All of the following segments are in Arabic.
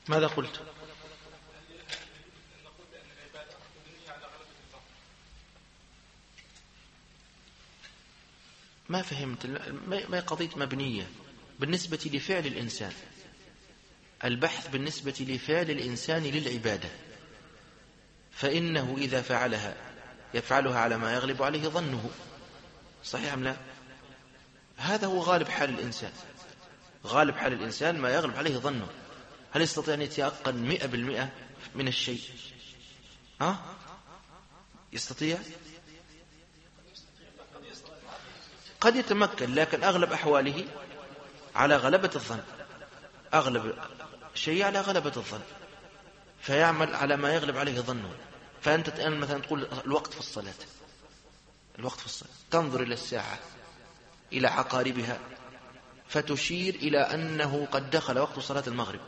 ماذا قلت؟ ما فهمت. ما قضية مبنية بالنسبة لفعل الإنسان. البحث بالنسبة لفعل الإنسان للعبادة، فإنه إذا فعلها يفعلها على ما يغلب عليه ظنه. صحيح أم لا؟ هذا هو غالب حال الإنسان. غالب حال الإنسان ما يغلب عليه ظنه. هل يستطيع أن يتيقن 100% من الشيء؟ يستطيع؟ قد يتمكن، لكن أغلب أحواله على غلبة الظن. أغلب شيء على غلبة الظن، فيعمل على ما يغلب عليه ظنه. فأنت الآن مثلا تقول الوقت في الصلاة، الوقت في الصلاة، تنظر إلى الساعة إلى عقاربها فتشير إلى أنه قد دخل وقت صلاة المغرب.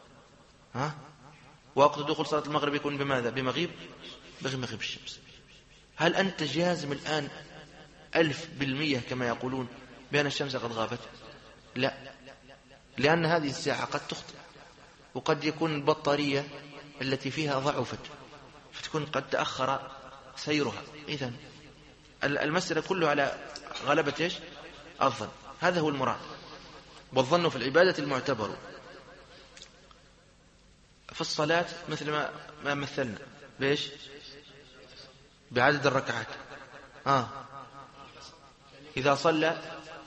وقت دخول صلاة المغرب يكون بماذا؟ بمغيب الشمس. هل أنت جازم الآن 1000% كما يقولون بأن الشمس قد غابت؟ لا، لأن هذه الساعة قد تخطئ، وقد يكون البطارية التي فيها ضعفت فتكون قد تأخر سيرها. إذن المسألة كلها على غلبة إيش؟ الظن. هذا هو المراد. والظن في العبادة المعتبر. في الصلاة مثل ما مثلنا بإيش؟ بعدد الركعات. إذا صلى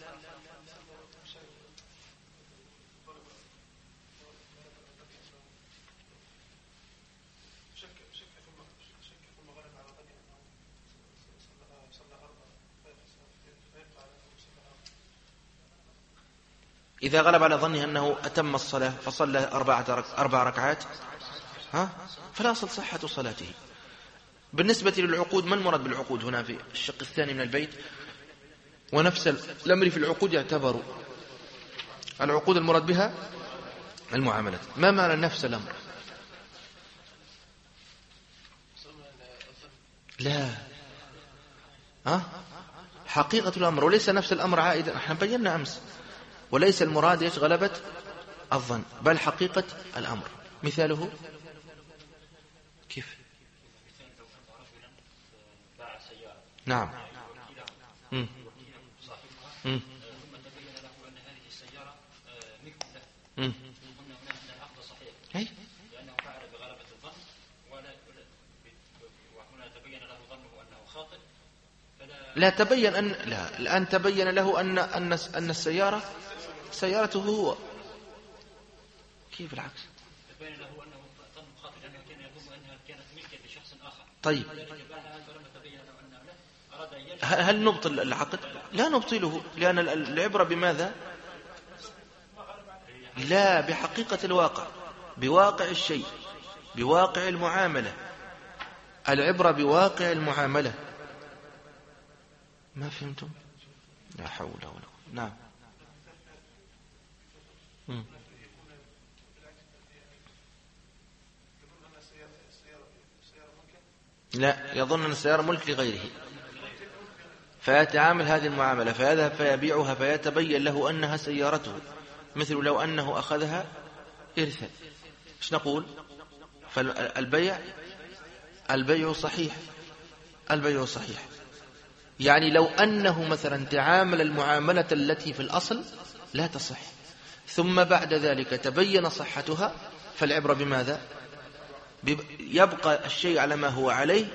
إذا غلب على ظنه أنه أتم الصلاة فصلى 4 ركعات فلا أصل صحة صلاته. بالنسبة للعقود، ما المراد بالعقود هنا في الشق الثاني من البيت؟ ونفس الأمر في العقود يعتبر. العقود المراد بها المعاملات. ما معنى نفس الأمر؟ لا، حقيقة الأمر، وليس نفس الأمر عائدا. احنا بينا أمس، وليس المراد ايش؟ غلبة الظن، بل حقيقة الأمر. مثاله كيف؟ نعم. ثم تبين له أن هذه السيارة ملك له، قلنا هنا عقد صحيح لأنه فعل بغلبة الظن، وهنا تبين له ظنه أنه خاطئ. لا تبين أن لا الآن تبين له أن السيارة سيارته هو. كيف العكس؟ تبين له أنه ظن خاطئ لأنه كان يظن أنها كانت ملكا لشخص آخر. طيب هل نبطل العقد؟ لا نبطله، لأن العبرة بماذا؟ لا، بحقيقة الواقع، بواقع الشيء، بواقع المعاملة. العبرة بواقع المعاملة. ما فهمتم؟ لا حول ولا قوة. نعم. لا، يظن أن السيارة ملك لغيره، فيتعامل هذه المعاملة، فيذهب فيبيعها فيتبين له أنها سيارته، مثل لو أنه أخذها إرثا. إيش نقول؟ فالبيع صحيح. البيع صحيح، يعني لو أنه مثلا تعامل المعاملة التي في الأصل لا تصح، ثم بعد ذلك تبين صحتها، فالعبرة بماذا؟ يبقى الشيء على ما هو عليه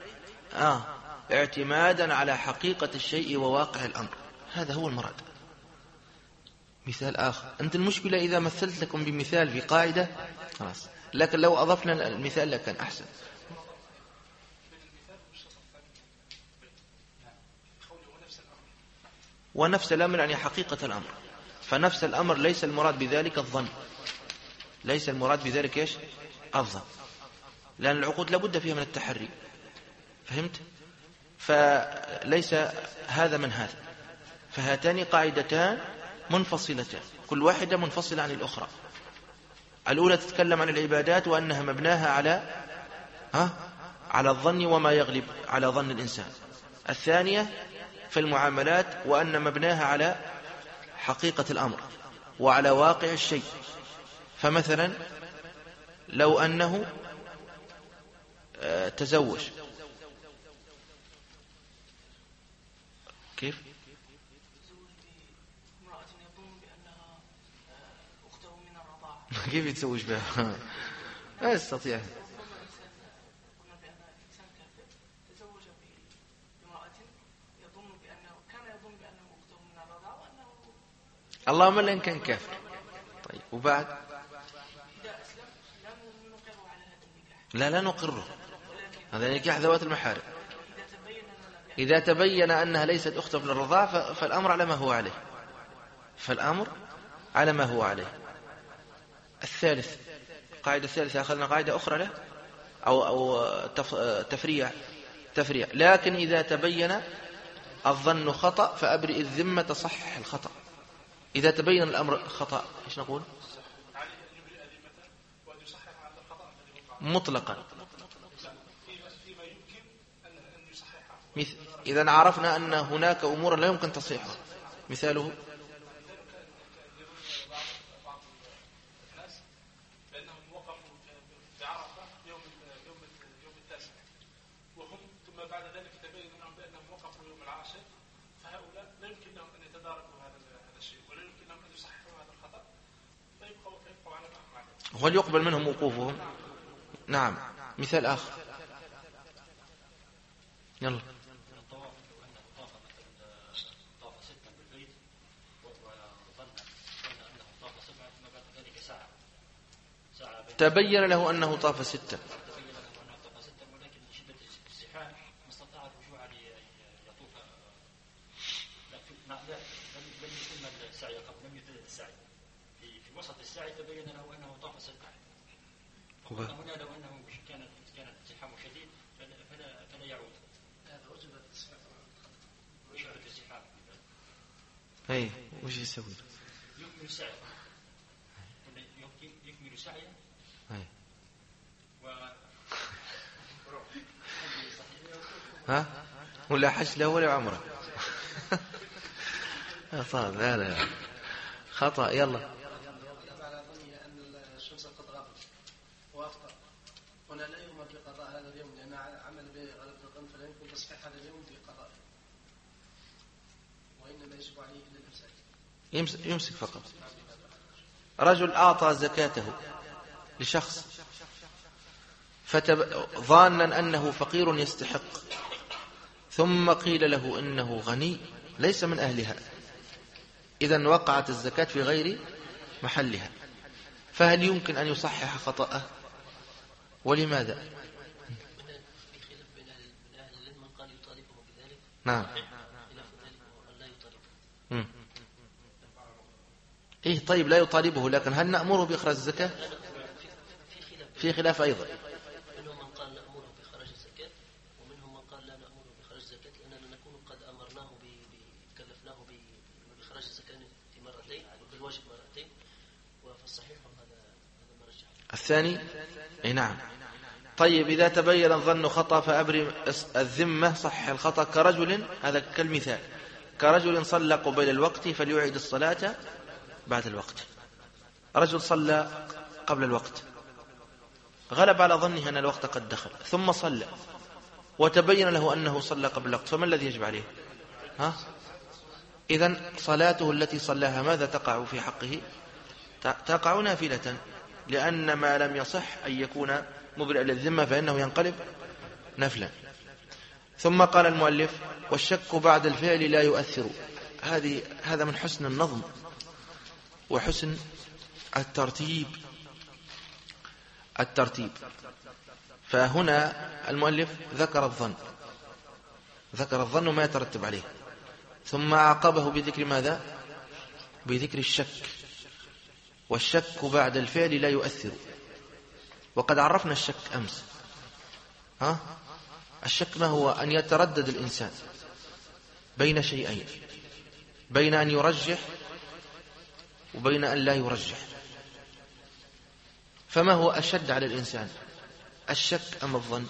اعتمادا على حقيقة الشيء وواقع الأمر. هذا هو المراد. مثال آخر، أنت المشكلة إذا مثلت لكم بمثال في قاعدة خلاص، لكن لو أضفنا المثال لكان أحسن. ونفس الأمر يعني حقيقة الأمر. فنفس الأمر ليس المراد بذلك الظن، ليس المراد بذلك إيش؟ الظن، لأن العقود لابد فيها من التحري. فهمت؟ فليس هذا من هذا. فهاتان قاعدتان منفصلتان، كل واحدة منفصلة عن الأخرى. الأولى تتكلم عن العبادات وأنها مبناها على الظن وما يغلب على ظن الإنسان. الثانية في المعاملات وأن مبناها على حقيقة الأمر وعلى واقع الشيء. فمثلا لو أنه تزوج. كيف؟ كيف يتزوج بها؟ لا يستطيع. اللهم إلا إن كان كافر. طيب وبعد؟ لا نقره، هذا نكاح ذوات المحارم. إذا تبين أنها ليست أخت من الرضاعة فالأمر على ما هو عليه، فالأمر على ما هو عليه. الثالث، قاعدة الثالثة أخذنا قاعدة أخرى له أو تفريع. لكن إذا تبين الظن خطأ فأبرئ الذمة تصحح الخطأ. إذا تبين الأمر خطأ إيش نقول؟ مطلقا. إذا عرفنا أن هناك أمور لا يمكن تصحيحها، مثاله وهل يقبل منهم وقوفهم؟ نعم. مثال آخر، يلا. تبين له أنه طاف 6، هنا لو أنه كان الزحام شديد فلا يعود. هذا وجبت الزحام. أي وش يسوي؟ يكمل سعيه. يكمل سعيه. أي. ها؟ ولا حج له ولا عمره. صار لا خطأ. يلا. يمسك فقط. رجل أعطى زكاته لشخص ظانا أنه فقير يستحق، ثم قيل له إنه غني ليس من أهلها، إذن وقعت الزكاة في غير محلها، فهل يمكن أن يصحح خطأه؟ ولماذا؟ نعم. إيه طيب لا يطالبه، لكن هل نأمره بإخراج الزكاة؟ في خلاف أيضا. منهم من قال نأمره بإخراج الزكاة، ومنهم من قال لا نأمره بإخراج الزكاة لأننا نكون قد أمرناه كلفناه بإخراج الزكاة في مرتين وبالواجب مرتين، فالصحيح هذا مرجح. الثاني أي نعم. طيب إذا تبين الظن خطأ فأبرم الذمة صح الخطأ، كرجل، هذا كالمثال، كرجل صلى قبيل الوقت فليعيد الصلاة بعد الوقت. رجل صلى قبل الوقت، غلب على ظنه أن الوقت قد دخل، ثم صلى وتبين له أنه صلى قبل الوقت، فما الذي يجب عليه؟ إذن صلاته التي صلاها ماذا تقع في حقه؟ تقع نافلة، لأن ما لم يصح أن يكون مبرئ للذمة فإنه ينقلب نفلا. ثم قال المؤلف والشك بعد الفعل لا يؤثر. هذا من حسن النظم وحسن الترتيب. فهنا المؤلف ذكر الظن وما يترتب عليه، ثم عاقبه بذكر ماذا؟ بذكر الشك. والشك بعد الفعل لا يؤثر، وقد عرفنا الشك أمس. الشك ما هو؟ أن يتردد الإنسان بين شيئين، بين أن يرجح وبين أن لا يرجح. فما هو أشد على الإنسان، الشك أم الظن؟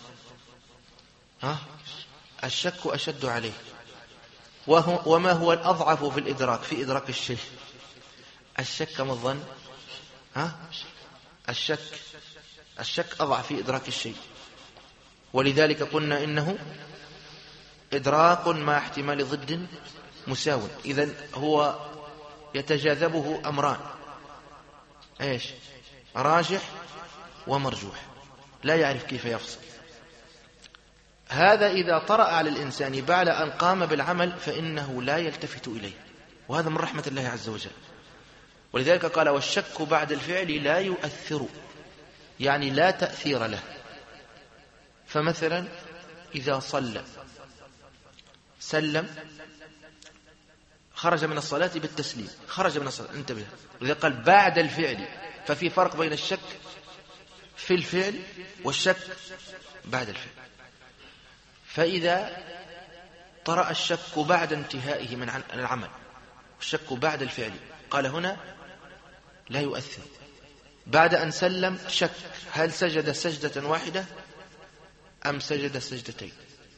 الشك أشد عليه. وما هو الأضعف في الإدراك، في إدراك الشيء، الشك أم الظن؟ الشك الشك أضعف في إدراك الشيء، ولذلك قلنا إنه إدراك مع احتمال ضد مساو. إذن هو يتجاذبه أمران، إيش؟ راجح ومرجوح، لا يعرف كيف يفصل. هذا إذا طرأ على الإنسان بعد أن قام بالعمل فإنه لا يلتفت إليه، وهذا من رحمة الله عز وجل. ولذلك قال والشك بعد الفعل لا يؤثر، يعني لا تأثير له. فمثلا إذا صلى سلم خرج من الصلاة بالتسليم، خرج من الصلاة، انتبه، وإذا قال بعد الفعل ففي فرق بين الشك في الفعل والشك بعد الفعل. فإذا طرأ الشك بعد انتهائه من العمل، الشك بعد الفعل، قال هنا لا يؤثر. بعد أن سلم شك هل سجد سجدة واحدة أم سجد سجدتين؟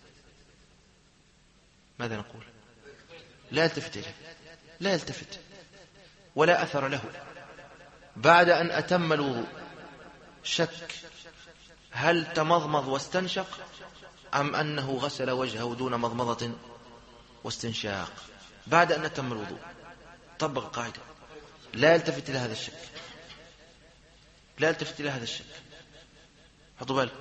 ماذا نقول؟ لا يلتفت إليه، لا يلتفت ولا أثر له. بعد أن أتم الوضوء شك هل تمضمض واستنشق أم أنه غسل وجهه دون مضمضة واستنشاق؟ بعد أن أتم الوضوء طبق القاعدة، لا يلتفت إلى هذا الشك، لا يلتفت إلى هذا الشك. حطوا بالك.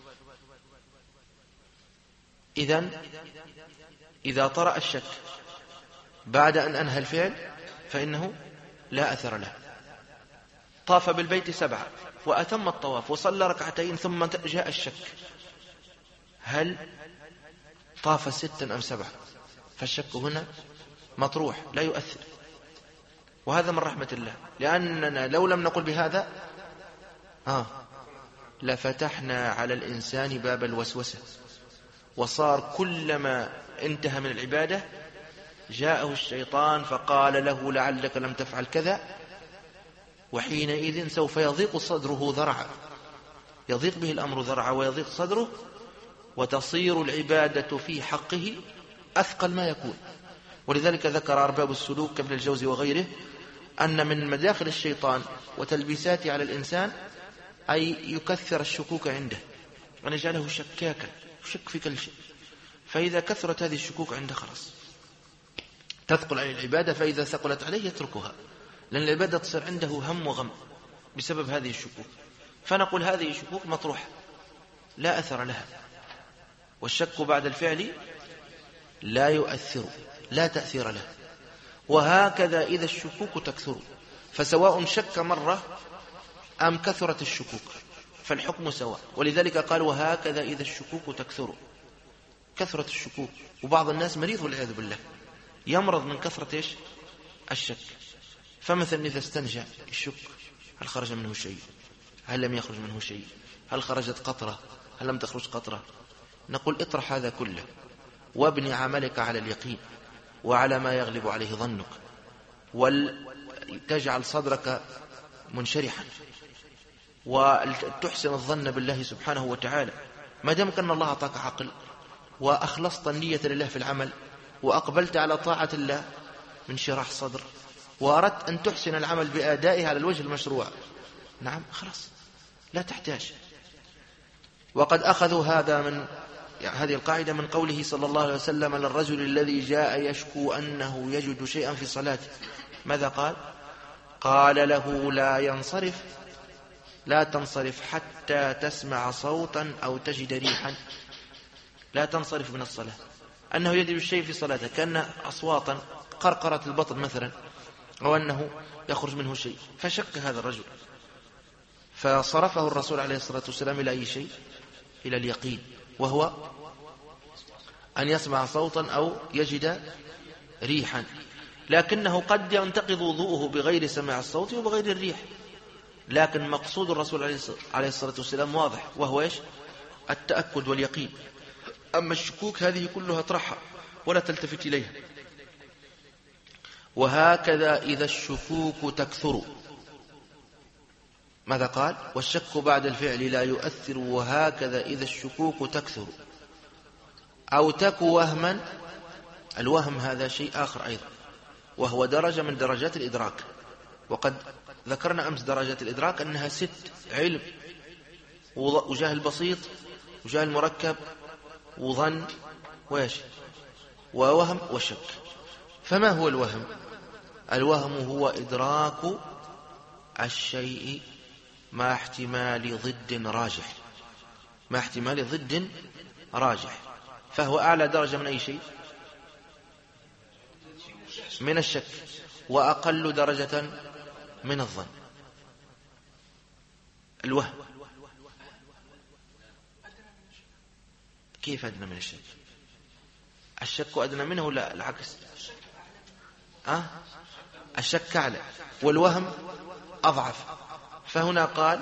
إذا طرأ الشك بعد أن أنهى الفعل فإنه لا أثر له. طاف بالبيت 7 وأتم الطواف وصلى ركعتين ثم جاء الشك هل طاف 6 أم 7؟ فالشك هنا مطروح لا يؤثر، وهذا من رحمة الله، لأننا لو لم نقل بهذا لفتحنا على الإنسان باب الوسوسة، وصار كلما انتهى من العبادة جاءه الشيطان فقال له لعلك لم تفعل كذا، وحينئذ سوف يضيق صدره ذرعا، يضيق به الأمر ذرعا ويضيق صدره، وتصير العبادة في حقه أثقل ما يكون. ولذلك ذكر أرباب السلوك كابن الجوزي وغيره أن من مداخل الشيطان وتلبيساته على الإنسان أي يكثر الشكوك عنده وأن يجعله شكاكا، يشك في كل شيء. فإذا كثرت هذه الشكوك عنده خلاص تثقل عليه العبادة، فإذا ثقلت عليه يتركها، لأن العبادة تصير عنده هم وغم بسبب هذه الشكوك. فنقول هذه الشكوك مطروحة لا أثر لها، والشك بعد الفعل لا يؤثر، لا تأثير له. وهكذا إذا الشكوك تكثر، فسواء شك مرة أم كثرت الشكوك فالحكم سواء. ولذلك قال وهكذا إذا الشكوك تكثر، كثرة الشكوك. وبعض الناس مريض والعياذ بالله يمرض من كثرة الشك. فمثلا إذا استنجى الشك هل خرج منه شيء، هل لم يخرج منه شيء، هل خرجت قطرة، هل لم تخرج قطرة. نقول اطرح هذا كله وابني عملك على اليقين وعلى ما يغلب عليه ظنك، وتجعل صدرك منشرحا وتحسن الظن بالله سبحانه وتعالى. ما دامك أن الله أعطاك عقل وأخلصت النية لله في العمل وأقبلت على طاعة الله من شراح صدر، وأردت أن تحسن العمل بأدائه على الوجه المشروع، نعم خلاص لا تحتاج. وقد أخذوا هذه القاعدة من قوله صلى الله عليه وسلم للرجل الذي جاء يشكو أنه يجد شيئا في صلاته، ماذا قال؟ قال له لا تنصرف حتى تسمع صوتا أو تجد ريحا. لا تنصرف من الصلاة، أنه يجد الشيء في صلاته كأن أصواتا قرقرة البطن مثلا، أو أنه يخرج منه شيء، فشك هذا الرجل فصرفه الرسول عليه الصلاة والسلام إلى أي شيء؟ إلى اليقين، وهو أن يسمع صوتا أو يجد ريحا. لكنه قد ينتقض وضوءه بغير سماع الصوت وبغير الريح، لكن مقصود الرسول عليه الصلاة والسلام واضح، وهو إيش؟ التأكد واليقين. أما الشكوك هذه كلها اطرحها ولا تلتفت إليها. وهكذا إذا الشكوك تكثر، ماذا قال؟ والشك بعد الفعل لا يؤثر، وهكذا إذا الشكوك تكثر أو تكو وهما. الوهم هذا شيء آخر أيضا، وهو درجة من درجات الإدراك، وقد ذكرنا أمس درجات الإدراك أنها 6: علم وجهل بسيط وجهل مركب وظن وإيش ووهم وشك. فما هو الوهم؟ الوهم هو إدراك الشيء مع احتمال ضد راجح، مع احتمال ضد راجح، فهو أعلى درجة من أي شيء؟ من الشك، وأقل درجة من الظن. الوهم كيف أدنى من الشك؟ الشك أدنى منه ولا العكس؟ الشك أعلى والوهم أضعف. فهنا قال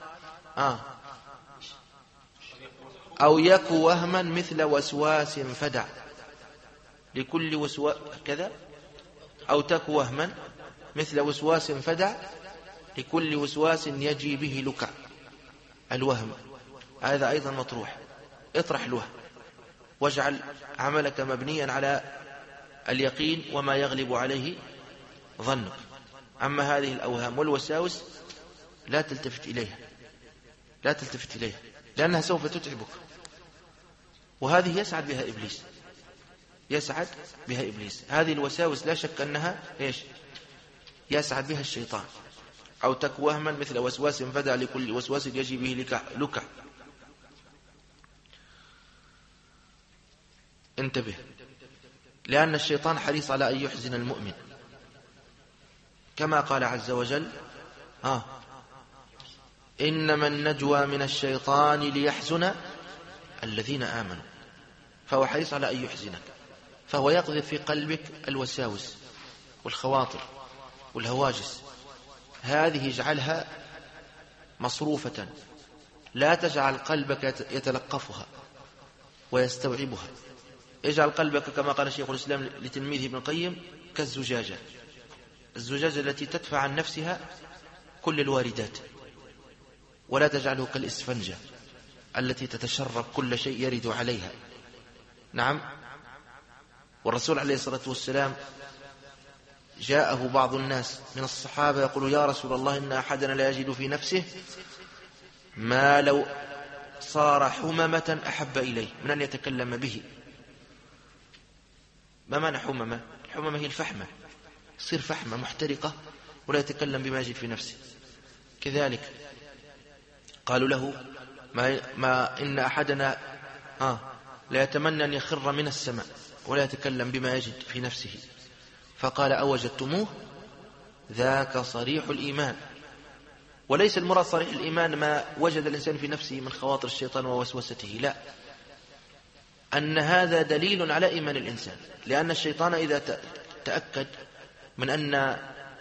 أو يك وهما مثل وسواس فدع لكل وسواس كذا، أو تك وهما مثل وسواس فدع لكل وسواس يجي به لكع. الوهم هذا أيضا مطروح. اطرح الوهم واجعل عملك مبنيا على اليقين وما يغلب عليه ظنك. أما هذه الأوهام والوساوس لا تلتفت إليها، لا تلتفت إليها، لأنها سوف تتعبك. وهذه يسعد بها إبليس، يسعد بها إبليس. هذه الوساوس لا شك أنها إيش؟ يسعد بها الشيطان. أو تك وهما مثل وسواس فدع لكل وسواس يجي به لكع. انتبه، لأن الشيطان حريص على أن يحزن المؤمن، كما قال عز وجل إنما النجوى من الشيطان ليحزن الذين آمنوا. فهو حريص على أن يحزنك، فهو يقذف في قلبك الوساوس والخواطر والهواجس. هذه اجعلها مصروفة، لا تجعل قلبك يتلقفها ويستوعبها. اجعل قلبك كما قال شيخ الإسلام لتلميذه ابن القيم كالزجاجة، الزجاجة التي تدفع عن نفسها كل الواردات، ولا تجعله كالإسفنجة التي تتشرب كل شيء يرد عليها. نعم. والرسول عليه الصلاة والسلام جاءه بعض الناس من الصحابة يقول يا رسول الله إن أحدنا لا يجد في نفسه ما لو صار حممة أحب إليه من أن يتكلم به. ما معنى حممة؟ الحممة هي الفحمة، يصير فحمة محترقة ولا يتكلم بما يجد في نفسه. كذلك قالوا له ما إن أحدنا لا يتمنى أن يخر من السماء ولا يتكلم بما يجد في نفسه. فقال أوجدتموه ذاك صريح الإيمان. وليس المراد صريح الإيمان ما وجد الإنسان في نفسه من خواطر الشيطان ووسوسته، لا، أن هذا دليل على إيمان الإنسان. لأن الشيطان إذا تأكد من أن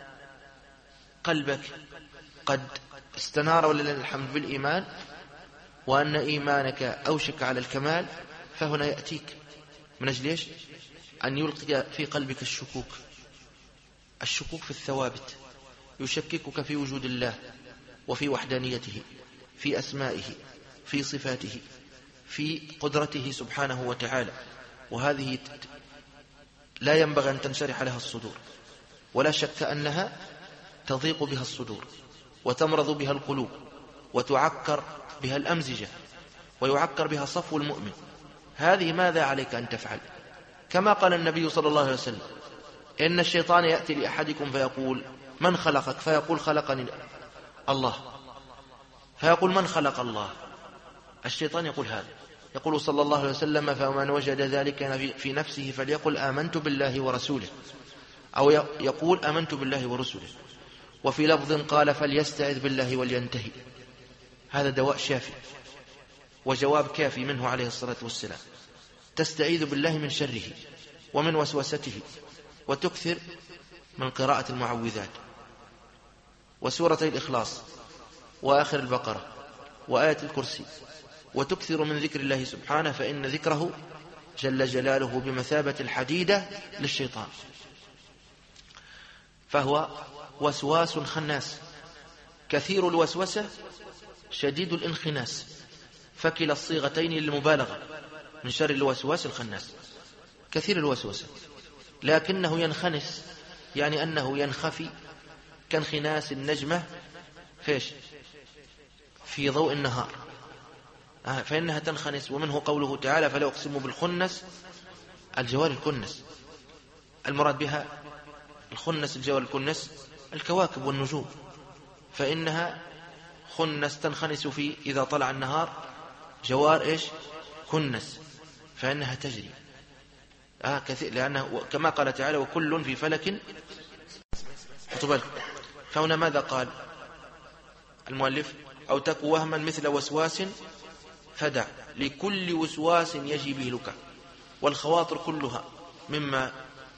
قلبك قد استنار ولله الحمد بالإيمان وأن إيمانك أوشك على الكمال، فهنا يأتيك من أجل إيش؟ أن يلقي في قلبك الشكوك في الثوابت، يشككك في وجود الله وفي وحدانيته، في أسمائه، في صفاته، في قدرته سبحانه وتعالى. وهذه لا ينبغي أن تنشرح لها الصدور، ولا شك أنها تضيق بها الصدور وتمرض بها القلوب وتعكر بها الأمزجة ويعكر بها صفو المؤمن. هذه ماذا عليك أن تفعل؟ كما قال النبي صلى الله عليه وسلم إن الشيطان يأتي لأحدكم فيقول من خلقك؟ فيقول خلقني الله. فيقول من خلق الله؟ الشيطان يقول هذا. يقول صلى الله عليه وسلم فمن وجد ذلك في نفسه فليقل آمنت بالله ورسوله، أو يقول آمنت بالله ورسوله. وفي لفظ قال فليستعذ بالله ولينتهي. هذا دواء شافي وجواب كافي منه عليه الصلاة والسلام. تستعيذ بالله من شره ومن وسوسته، وتكثر من قراءة المعوذات وسورة الإخلاص وآخر البقرة وآية الكرسي، وتكثر من ذكر الله سبحانه، فإن ذكره جل جلاله بمثابة الحديدة للشيطان. فهو وسواس خناس كثير الوسوسة شديد الانخناس، فكلا الصيغتين للمبالغة من شر الوسواس الخناس. كثير الوسوسة لكنه ينخنس، يعني أنه ينخفي كانخناس النجمة في ضوء النهار. فإنها تنخنس. ومنه قوله تعالى فلا أقسم بالخنس، الجوار الكنس، المراد بها الخنس الجوار الكنس الكواكب والنجوم، فإنها خنس تنخنس في إذا طلع النهار، جوار إيش كنس، فإنها تجري كثير، لأنه كما قال تعالى وكل في فلك. فهنا ماذا قال المؤلف؟ أو تك وهما مثل وسواس فدع لكل وسواس يجي به لك. والخواطر كلها مما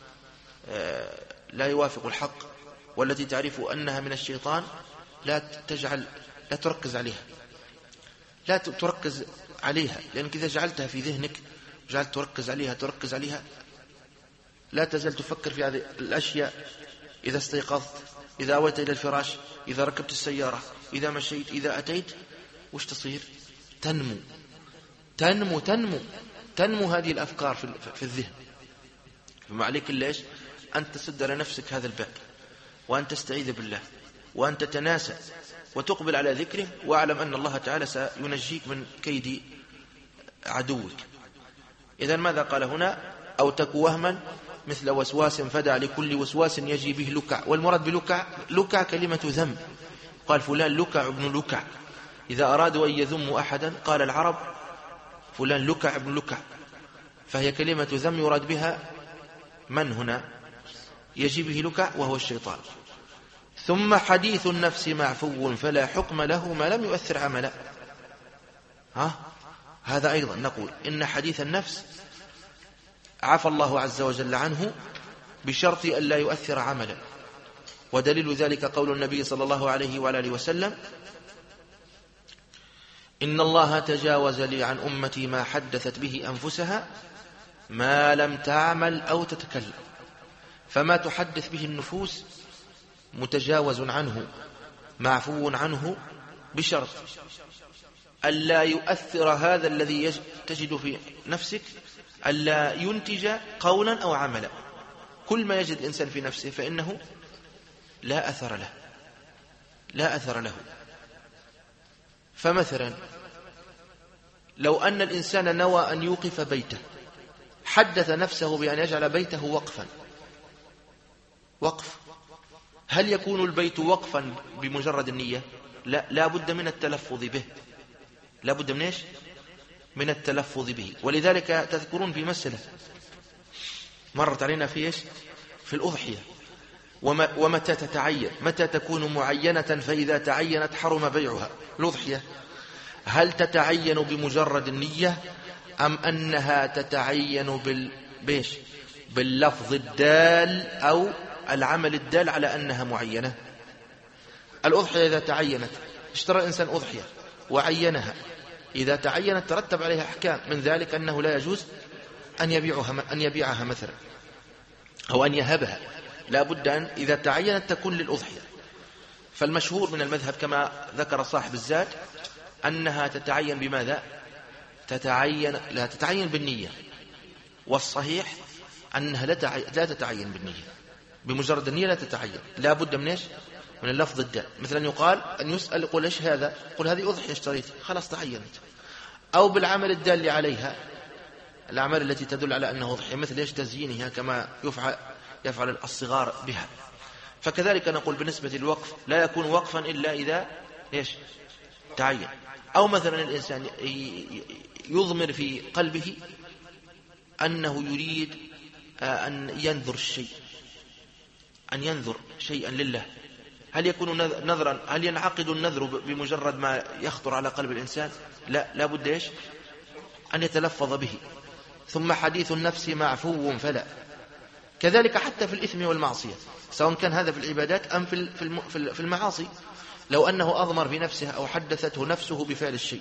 لا يوافق الحق والتي تعرف أنها من الشيطان لا تركز عليها، لا تركز عليها، لأنك إذا جعلتها في ذهنك جعلت تركز عليها لا تزال تفكر في هذه الأشياء. إذا استيقظت، إذا أويت إلى الفراش، إذا ركبت السيارة، إذا مشيت، إذا أتيت، وش تصير؟ تنمو تنمو تنمو تنمو هذه الأفكار في الذهن. فما عليك إلا إيش؟ أن تسد على نفسك هذا الباب، وأن تستعيذ بالله، وأن تتناسى وتقبل على ذكره، وأعلم أن الله تعالى سينجيك من كيد عدوك. إذن ماذا قال هنا؟ أو تك وهما مثل وسواس فدع لكل وسواس يجي به لكع. والمراد بلكع، لكع كلمة ذم، قال فلان لكع ابن لكع. إذا أرادوا أن يذموا أحدا قال العرب فلان لكع ابن لكع، فهي كلمة ذم يراد بها من هنا؟ يجي به لكع وهو الشيطان. ثم حديث النفس معفو فلا حكم له ما لم يؤثر عملا. هذا أيضا نقول إن حديث النفس عفى الله عز وجل عنه بشرط أن لا يؤثر عملا. ودليل ذلك قول النبي صلى الله عليه وآله وسلم إن الله تجاوز لي عن أمتي ما حدثت به أنفسها ما لم تعمل أو تتكلم. فما تحدث به النفوس متجاوز عنه معفو عنه بشرط ألا يؤثر هذا الذي تجد في نفسك، ألا ينتج قولا أو عملا. كل ما يجد الإنسان في نفسه فإنه لا أثر له. فمثلا لو أن الإنسان نوى أن يوقف بيته، حدث نفسه بأن يجعل بيته وقف، هل يكون البيت وقفا بمجرد النية؟ لا بد من التلفظ به، لا بد من إيش؟ من التلفظ به. ولذلك تذكرون في مسألة مرت علينا في إيش؟ في الأضحية، ومتى تتعين، متى تكون معينة فإذا تعينت حرم بيعها. الأضحية هل تتعين بمجرد النية أم أنها تتعين باللفظ الدال أو العمل الدال على أنها معينة؟ الأضحية إذا تعينت، اشترى الإنسان أضحية وعينها، إذا تعينت ترتب عليها أحكام، من ذلك أنه لا يجوز أن يبيعها مثلا أو أن يهبها، لا بد أن إذا تعينت تكون للأضحية. فالمشهور من المذهب كما ذكر صاحب الزاد أنها تتعين بماذا؟ لا تتعين بالنية، والصحيح أنها لا تتعين بالنية، بمجرد النية لا تتعين، لا بد من إيش؟ من اللفظ الدال. مثلا يقال أن يسأل يقول إيش هذا؟ يقول هذه أضحية اشتريت، خلاص تعينت. أو بالعمل الدال عليها، الأعمال التي تدل على أنه أضحية، مثل إيش؟ تزيينها كما يفعل الصغار بها. فكذلك نقول بالنسبة للوقف لا يكون وقفا إلا إذا إيش؟ تعين. أو مثلا الإنسان يضمر في قلبه أنه يريد أن ينذر الشيء، أن ينذر شيئا لله، هل يكون نذرا؟ هل ينعقد النذر بمجرد ما يخطر على قلب الإنسان؟ لا بد إيش؟ أن يتلفظ به. ثم حديث النفس معفو فلا. كذلك حتى في الإثم والمعصية، سواء كان هذا في العبادات أم في المعاصي، لو أنه أضمر في نفسه أو حدثته نفسه بفعل الشيء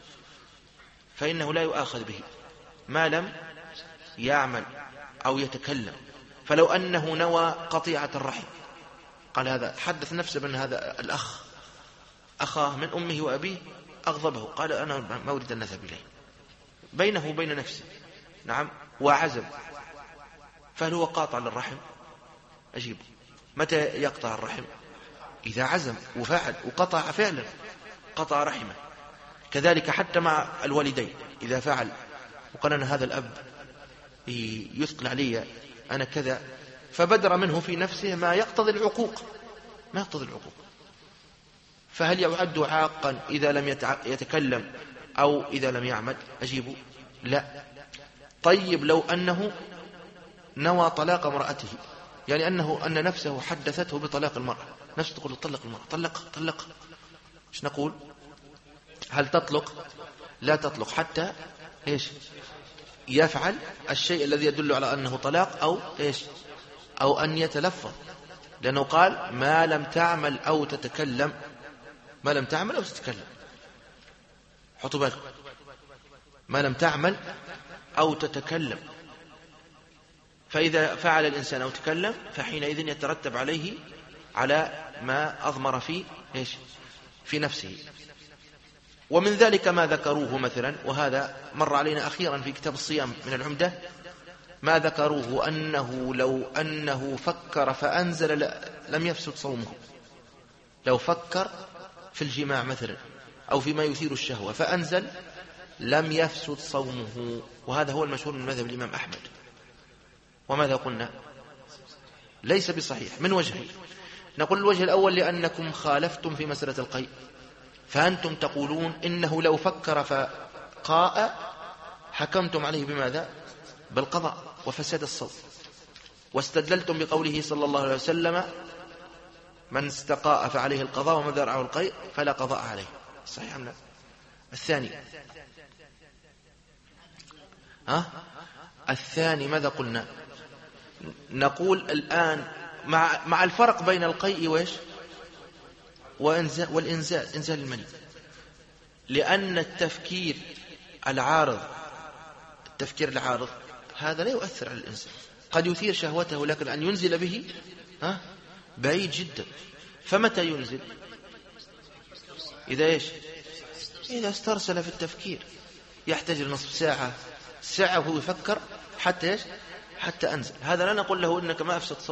فإنه لا يؤاخذ به ما لم يعمل أو يتكلم. فلو أنه نوى قطيعة الرحم، قال هذا حدث نفسه بأن هذا الأخ أخاه من أمه وأبيه أغضبه، قال أنا ما أريد أن أذهب إليه، بينه وبين نفسه، نعم، وعزم، فهل هو قاطع للرحم؟ أجيب، متى يقطع الرحم؟ إذا عزم وفعل وقطع فعلا، قطع رحمه. كذلك حتى مع الوالدين، إذا فعل وقال أنا هذا الأب يثقل علي أنا كذا، فبدر منه في نفسه ما يقتضي العقوق، فهل يعد عاقا إذا لم يتكلم أو إذا لم يعمل؟ أجيب لا. طيب لو أنه نوى طلاق امرأته، يعني أن نفسه حدثته بطلاق المرأة، نفسه تقول طلق المرأة، طلق، إيش نقول؟ هل تطلق؟ لا تطلق حتى إيش؟ يفعل الشيء الذي يدل على أنه طلاق، أو إيش؟ أو أن يتلفظ، لأنه قال ما لم تعمل أو تتكلم، حطوا بالكم، ما لم تعمل أو تتكلم. فإذا فعل الإنسان أو تكلم فحينئذ يترتب عليه على ما أضمر فيه إيش؟ في نفسه. ومن ذلك ما ذكروه مثلا، وهذا مر علينا أخيرا في كتاب الصيام من العمدة، ما ذكروه أنه لو أنه فكر فأنزل لم يفسد صومه. لو فكر في الجماع مثلا أو فيما يثير الشهوة فأنزل لم يفسد صومه، وهذا هو المشهور من مذهب الإمام أحمد. وماذا قلنا؟ ليس بصحيح من وجهين. نقول الوجه الأول لأنكم خالفتم في مسألة القيء، فأنتم تقولون إنه لو فكر فقاء حكمتم عليه بماذا؟ بالقضاء وفساد الصوم، واستدللتم بقوله صلى الله عليه وسلم من استقاء فعليه القضاء ومن ذرعه القيء فلا قضاء عليه. صحيح أم لا؟ الثاني ماذا قلنا؟ نقول الآن مع الفرق بين القيء وإيش؟ والإنزال، إنزال المني، لأن التفكير العارض هذا لا يؤثر على الإنسان، قد يثير شهوته لكن أن ينزل به بعيد جدا. فمتى ينزل؟ إذا إيش؟ إذا استرسل في التفكير، يحتاج نصف ساعة وهو يفكر حتى إيش؟ حتى أنزل. هذا لا نقول له إنك ما أفسد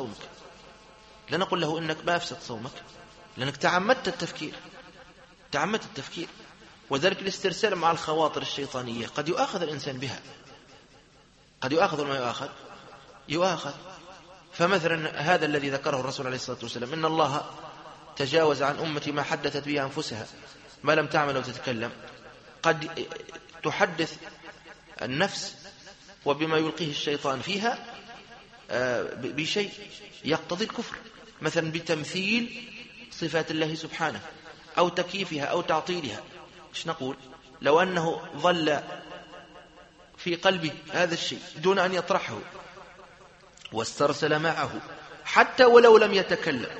صومك، لأنك تعمدت التفكير. وذلك الاسترسال مع الخواطر الشيطانية قد يؤاخذ الإنسان بها، قد يؤاخذ وما يؤاخذ. فمثلا هذا الذي ذكره الرسول عليه الصلاة والسلام، إن الله تجاوز عن أمتي ما حدثت به أنفسها ما لم تعمل أو تتكلم. قد تحدث النفس وبما يلقيه الشيطان فيها بشيء يقتضي الكفر، مثلا بتمثيل صفات الله سبحانه أو تكييفها أو تعطيلها. إيش نقول؟ لو أنه ظل في قلبه هذا الشيء دون أن يطرحه واسترسل معه حتى ولو لم يتكلم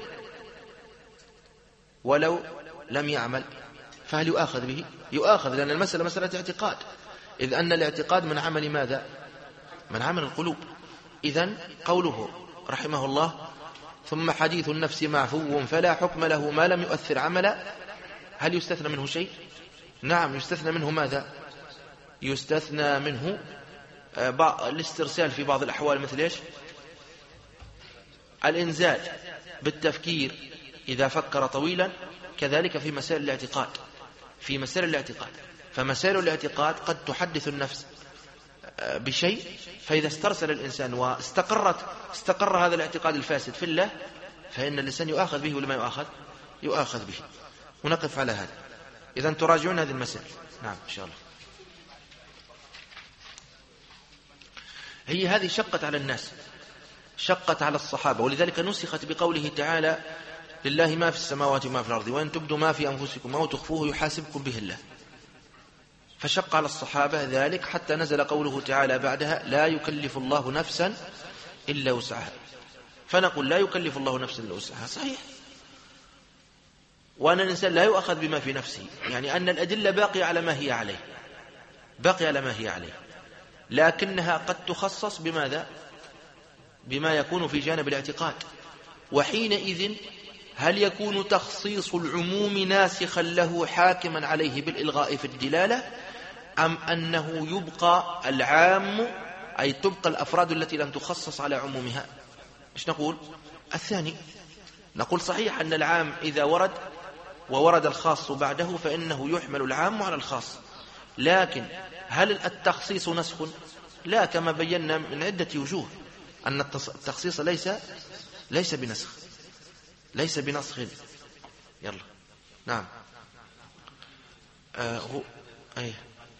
ولو لم يعمل، فهل يؤاخذ به؟ يؤاخذ، لأن المسألة مسألة اعتقاد، إذ أن الاعتقاد من عمل ماذا؟ من عمل القلوب. إذن قوله رحمه الله ثم حديث النفس معفو فلا حكم له ما لم يؤثر عملا، هل يستثنى منه شيء؟ نعم يستثنى منه ماذا؟ يستثنى منه الاسترسال في بعض الأحوال، مثل إيش؟ الإنزال بالتفكير إذا فكر طويلا، كذلك في مسائل الاعتقاد. فمسائل الاعتقاد قد تحدث النفس بشيء، فإذا استرسل الإنسان استقر هذا الاعتقاد الفاسد في الله، فإن الإنسان يؤاخذ به ولا ما يؤاخذ به. ونقف على هذا. إذن تراجعون هذه المسائل. نعم إن شاء الله. هذه شقت على الناس، شقت على الصحابة، ولذلك نسخت بقوله تعالى لله ما في السماوات وما في الأرض وإن تبدوا ما في أنفسكم أو تخفوه يحاسبكم به الله. فشق على الصحابة ذلك حتى نزل قوله تعالى بعدها لا يكلف الله نفسا إلا وسعها. فنقول لا يكلف الله نفسا إلا وسعها، صحيح، وأن الإنسان لا يؤخذ بما في نفسه، يعني أن الأدلة باقية على ما هي عليه، لكنها قد تخصص بماذا؟ بما يكون في جانب الاعتقاد. وحينئذ هل يكون تخصيص العموم ناسخا له حاكما عليه بالإلغاء في الدلالة، أم أنه يبقى العام، أي تبقى الأفراد التي لم تخصص على عمومها؟ إيش نقول؟ الثاني. نقول صحيح أن العام إذا ورد وورد الخاص بعده فإنه يحمل العام على الخاص. لكن هل التخصيص نسخ؟ لا، كما بينا من عدة وجوه أن التخصيص ليس بنسخ، ليس بنسخ. يلا نعم. هو أي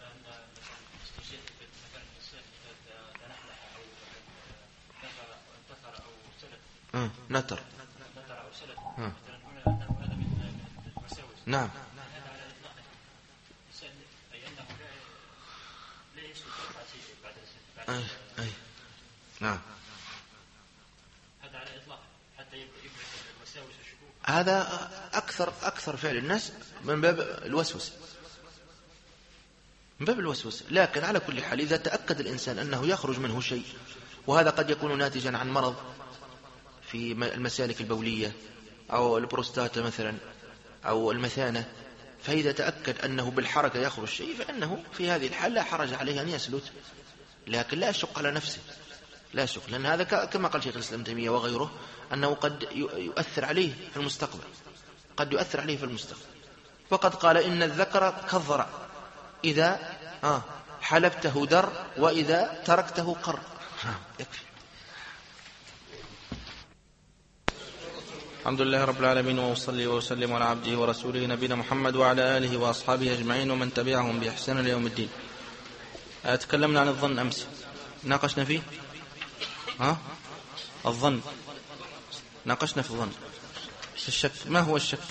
نتر. نعم. أي نعم. هذا أكثر فعل الناس من باب الوسوسة، من باب الوسوسة. لكن على كل حال إذا تأكد الإنسان أنه يخرج منه شيء، وهذا قد يكون ناتجا عن مرض في المسالك البولية أو البروستاتا مثلا أو المثانة، فإذا تأكد أنه بالحركة يخرج شيء فإنه في هذه الحال لا حرج عليه أن يسلت، لكن لا يشق على نفسه، لا يشق، لأن هذا كما قال شيخ الإسلام تيمية وغيره أنه قد يؤثر عليه في المستقبل، قد يؤثر عليه في المستقبل. وقد قال إن الذكر كالضرع إذا حلبته در وإذا تركته قر. يكفي. الحمد لله رب العالمين، وأصلي وأسلم على عبده ورسوله نبينا محمد وعلى آله وأصحابه أجمعين ومن تبعهم بإحسان ليوم الدين. تكلمنا عن الظن أمس، ناقشنا فيه الظن، ناقشنا في الظن. الشك، ما هو الشك؟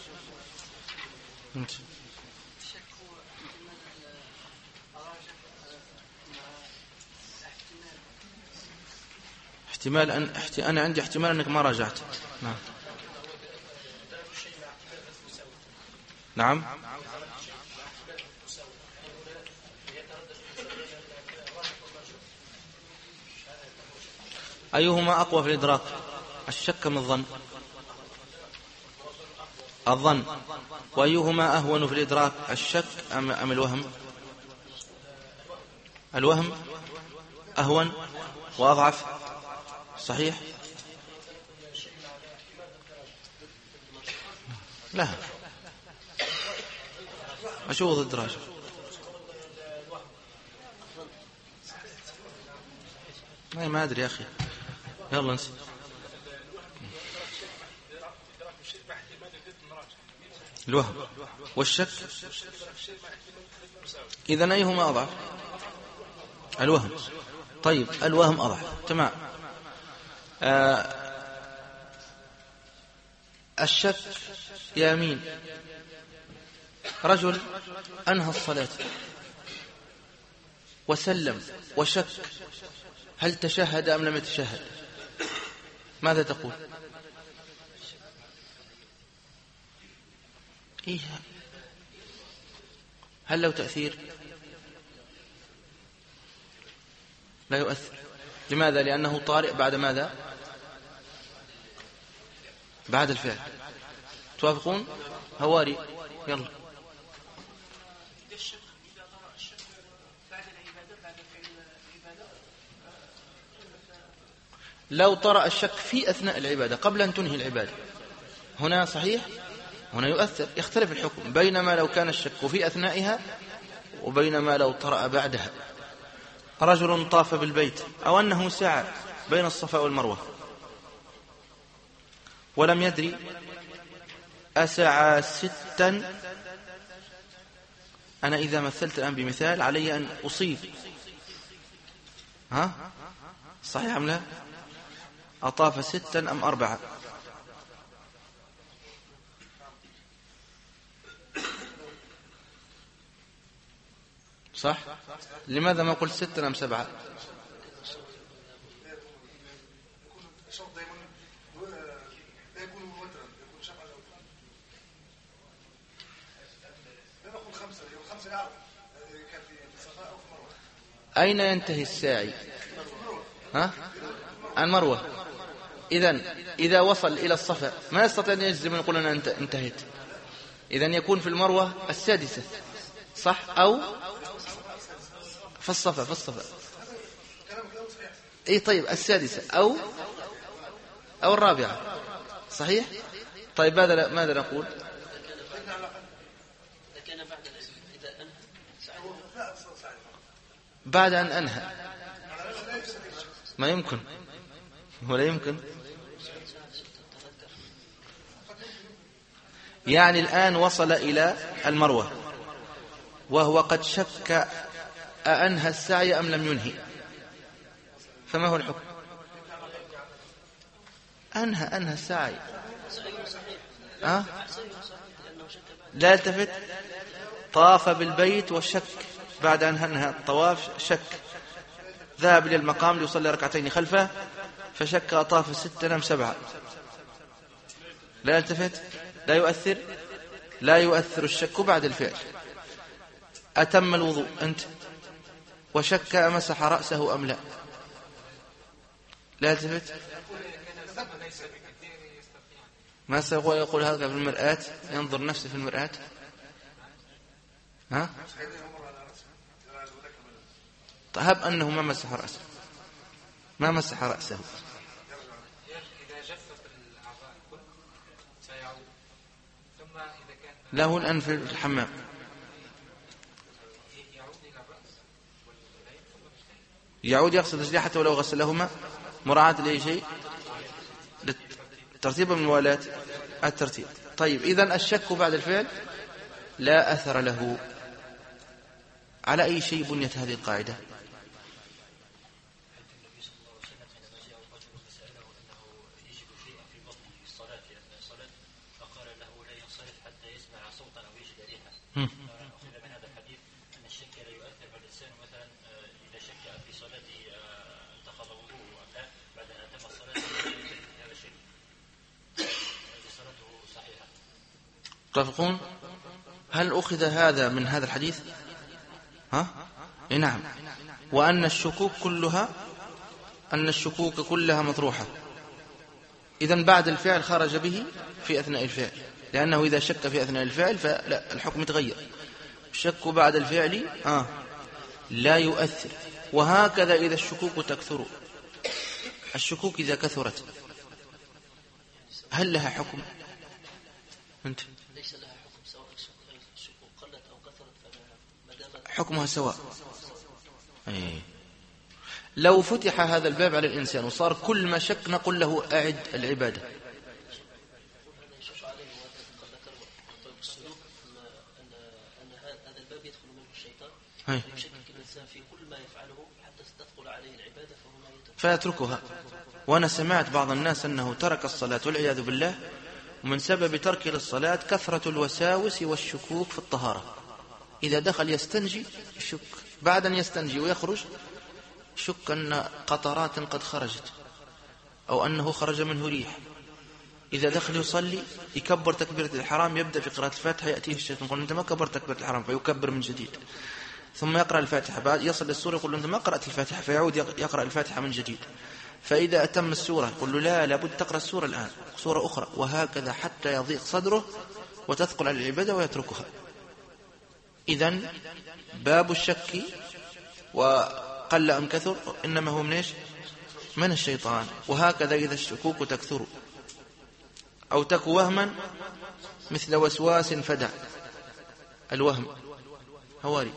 احتمال أنا عندي احتمال أنك ما راجعت. نعم. نعم. أيهما أقوى في الإدراك، الشك أم الظن؟ الظن. وأيهما أهون في الإدراك، الشك أم الوهم؟ الوهم أهون وأضعف، صحيح؟ لا، أشوف الإدراك. ما أدري يا أخي، يلا نسي. الوهم والشك، إذن أيهما أضعف؟ الوهم. طيب الوهم أضعف، تمام. الشك يا مين؟ رجل أنهى الصلاة وسلم وشك هل تشهد أم لم يتشهد، ماذا تقول؟ إيه، هل له تأثير؟ لا يؤثر. لماذا؟ لأنه طارئ بعد ماذا؟ بعد الفعل. توافقون؟ هواري، يلا. لو طرأ الشك في أثناء العبادة قبل أن تنهي العبادة، هنا صحيح، هنا يؤثر، يختلف الحكم، بينما لو كان الشك في أثنائها وبينما لو طرأ بعدها. رجل طاف بالبيت أو أنه سعى بين الصفا والمروة ولم يدري أسعى 6. أنا إذا مثلت الآن بمثال علي أن أصيب، صحيح أم لا؟ أطاف 6 أم 4؟ صح؟ لماذا ما قلت 6 أم 7؟ أين ينتهي الساعي؟ المروة. إذا وصل إلى الصفا ما يستطيع أن يجزم يقول أنا انتهيت، إذن يكون في المروة 6، صح؟ أو في الصفا. إيه طيب 6 أو 4، صحيح؟ طيب ماذا نقول؟ بعد أن أنهى ما يمكن ولا يمكن. يعني الآن وصل إلى المروة وهو قد شك أأنهى السعي أم لم ينهي، فما هو الحكم؟ أنهى السعي. لا يلتفت، طاف بالبيت والشك بعد أن أنهى الطواف شك، ذهب إلى المقام ليصلي ركعتين خلفه فشك أطاف 6 أم 7، لا يلتفت، لا يؤثر الشك بعد الفعل. أتم الوضوء أنت وشك أمسح رأسه أم لا، لا يلتفت، ما سيقول هذا في المرآة، ينظر نفسه في المرآة. هب أنه ما مسح رأسه له الآن في الحمام يعود يغسل رجليه حتى ولو غسلهما مراعاة لأي شيء، ترتيب الموالاة الترتيب. طيب إذن الشك بعد الفعل لا أثر له. على أي شيء بنيت هذه القاعدة؟ توافقون؟ هل أخذ هذا من هذا الحديث؟ نعم. وأن الشكوك كلها مطروحة. إذن بعد الفعل خرج به في أثناء الفعل، لأنه إذا شك في أثناء الفعل فلا، الحكم يتغير. الشك بعد الفعل لا يؤثر. وهكذا إذا الشكوك تكثر، الشكوك إذا كثرت هل لها حكم؟ أنت ليس لها حكم سواء الشكوك قلت أو كثرت، حكمها سواء. لو فتح هذا الباب على الإنسان وصار كل ما شك نقول له أعد العبادة، أن هذا الباب يدخل منه الشيطان، يشكك الإنسان في كل ما يفعله حتى تدخل عليه العبادة فيتركها. وأنا سمعت بعض الناس أنه ترك الصلاة والعياذ بالله، ومن سبب ترك الصلاة كثرة الوساوس والشكوك في الطهارة. إذا دخل يستنجي يشك، بعد أن يستنجي ويخرج شك أن قطرات قد خرجت أو أنه خرج منه ريح. إذا دخل يصلي يكبر تكبيرة الحرام، يبدأ في قراءة الفاتحة، يأتيه الشيطان يقول أنت ما كبرت تكبيرة الحرام، فيكبر من جديد، ثم يقرأ الفاتحة، بعد يصل للسورة يقول أنت ما قرأت الفاتحة، فيعود يقرأ الفاتحة من جديد. فإذا أتم السورة يقول له لا، لابد تقرأ السورة الآن، سورة أخرى، وهكذا حتى يضيق صدره وتثقل على العبادة ويتركها. إذن باب الشك وقل أم كثر إنما هو من الشيطان. وهكذا إذا الشكوك تكثر أو تكو وهما مثل وسواس فدع. الوهم هواري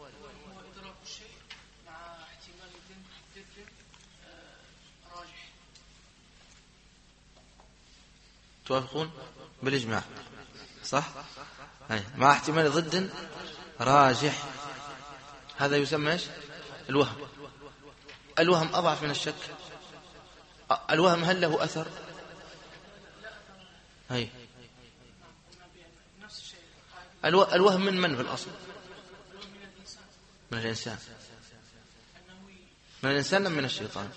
توافقون بالإجماع صح؟ مع احتمال ضد راجح، هذا يسمى الوهم. الوهم أضعف من الشك. الوهم هل له أثر؟ الوهم من في الأصل؟ من الإنسان. من الإنسان أم من الشيطان؟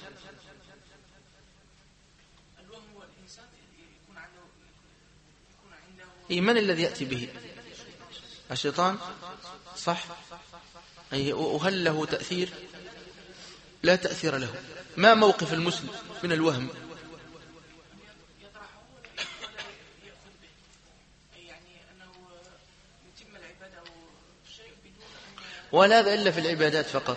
من الذي يأتي به؟ الشيطان صح. وهل له تأثير؟ لا تأثير له. ما موقف المسلم من الوهم؟ ولا هذا إلا في العبادات فقط.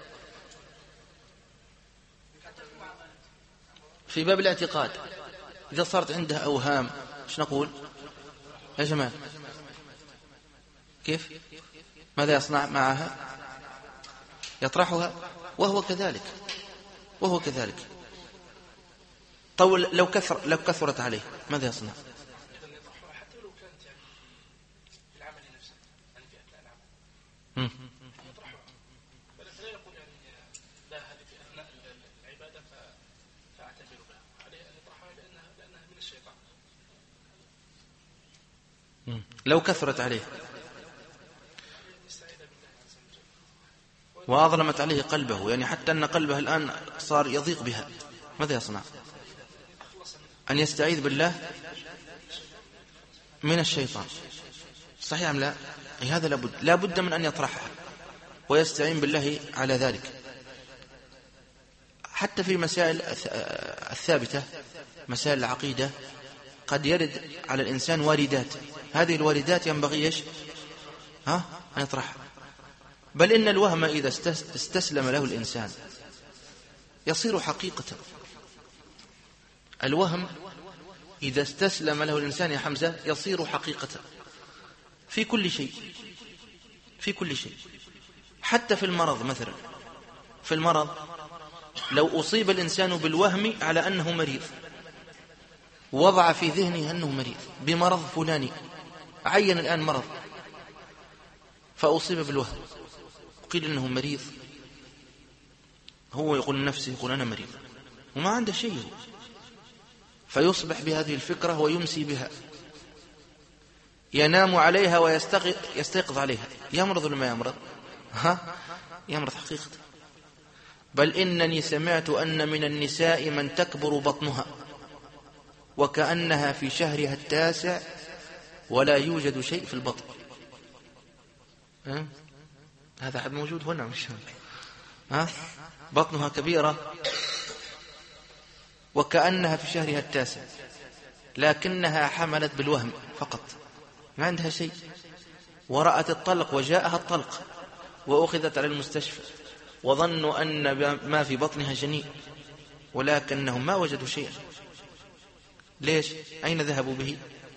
في باب الاعتقاد إذا صارت عنده أوهام ايش نقول يا جماعة؟ كيف؟ ماذا يصنع معها؟ يطرحها وهو كذلك. طول لو كثرت عليه ماذا يصنع؟ لو كثرت عليه وأظلمت عليه قلبه، يعني حتى أن قلبه الآن صار يضيق بها، ماذا يصنع؟ أن يستعيذ بالله من الشيطان، صحيح أم لا؟ هذا لا بد من أن يطرحها ويستعين بالله على ذلك. حتى في مسائل الثابتة، مسائل العقيدة، قد يرد على الإنسان واردات، هذه الواردات ينبغي أن يطرحها. بل إن الوهم إذا استسلم له الإنسان يصير حقيقة. الوهم إذا استسلم له الإنسان يا حمزة يصير حقيقة في كل شيء، حتى في المرض مثلا. في المرض لو أصيب الإنسان بالوهم على أنه مريض، وضع في ذهنه أنه مريض بمرض فلاني، عين الآن مرض فأصيب بالوهم، قيل إنه مريض، هو يقول لنفسه يقول أنا مريض وما عنده شيء، فيصبح بهذه الفكرة ويمسي بها، ينام عليها ويستيقظ عليها. يمرض ولا ما يمرض؟ يمرض حقيقة. بل إنني سمعت أن من النساء من تكبر بطنها وكأنها في شهرها التاسع ولا يوجد شيء في البطن. هذا حد موجود هنا مش بطنها كبيرة وكأنها في شهرها التاسع، لكنها حملت بالوهم فقط، ما عندها شيء، ورأت الطلق وجاءها الطلق وأخذت على المستشفى وظنوا أن ما في بطنها جنين، ولكنهم ما وجدوا شيئا. ليش؟ أين ذهبوا به؟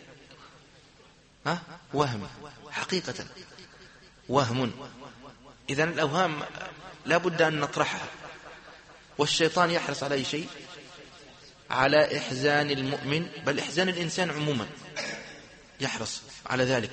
وهم، حقيقة وهم. إذن الأوهام لا بد أن نطرحها، والشيطان يحرص على أي شيء، على إحزان المؤمن، بل إحزان الإنسان عموما يحرص على ذلك.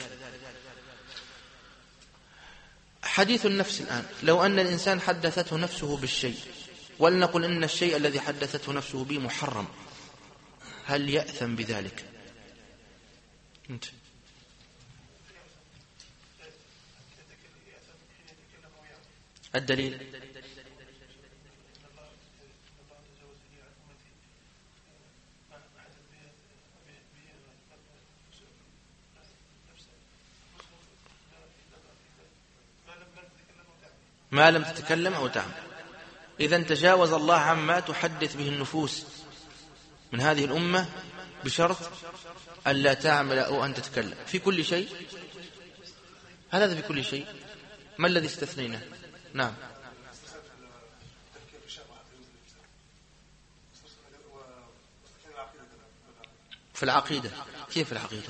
حديث النفس الآن، لو أن الإنسان حدثته نفسه بالشيء، ولنقل إن الشيء الذي حدثته نفسه به محرم، هل يأثم بذلك؟ انت. الدليل ما لم تتكلم أو تعمل. إذن تجاوز الله عما تحدث به النفوس من هذه الأمة بشرط أن لا تعمل أو أن تتكلم في كل شيء. هل هذا في كل شيء؟ ما الذي استثنيناه؟ نعم. في العقيدة. كيف العقيدة؟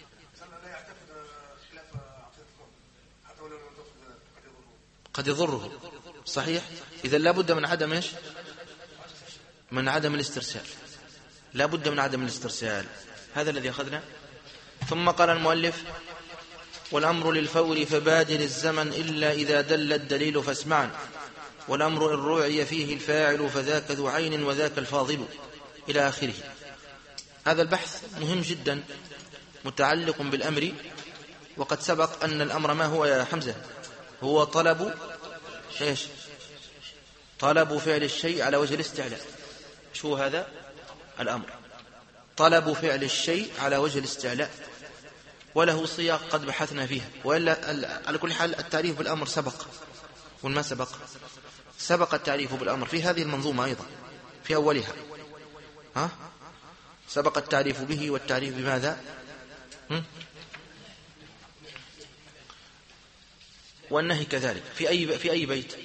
قد يضره، صحيح. إذا لا بد من عدم إيش؟ من عدم الاسترسال، لا بد من عدم الاسترسال. هذا الذي أخذنا. ثم قال المؤلف: والأمر للفور فبادر الزمن إلا إذا دل الدليل فاسمعا، والأمر إن رعي فيه الفاعل فذاك ذو عين وذاك الفاضل، إلى آخره. هذا البحث مهم جدا متعلق بالأمر، وقد سبق أن الأمر ما هو يا حمزة؟ هو طلب إيش؟ طلب فعل الشيء على وجه الاستعلاء. شو هذا الأمر؟ طلب فعل الشيء على وجه الاستعلاء، وله سياق قد بحثنا فيها. وإلا على كل حال التعريف بالأمر سبق، وما سبق التعريف بالأمر في هذه المنظومة أيضا في أولها. سبق التعريف به، والتعريف بماذا؟ والنهي كذلك في أي بيت.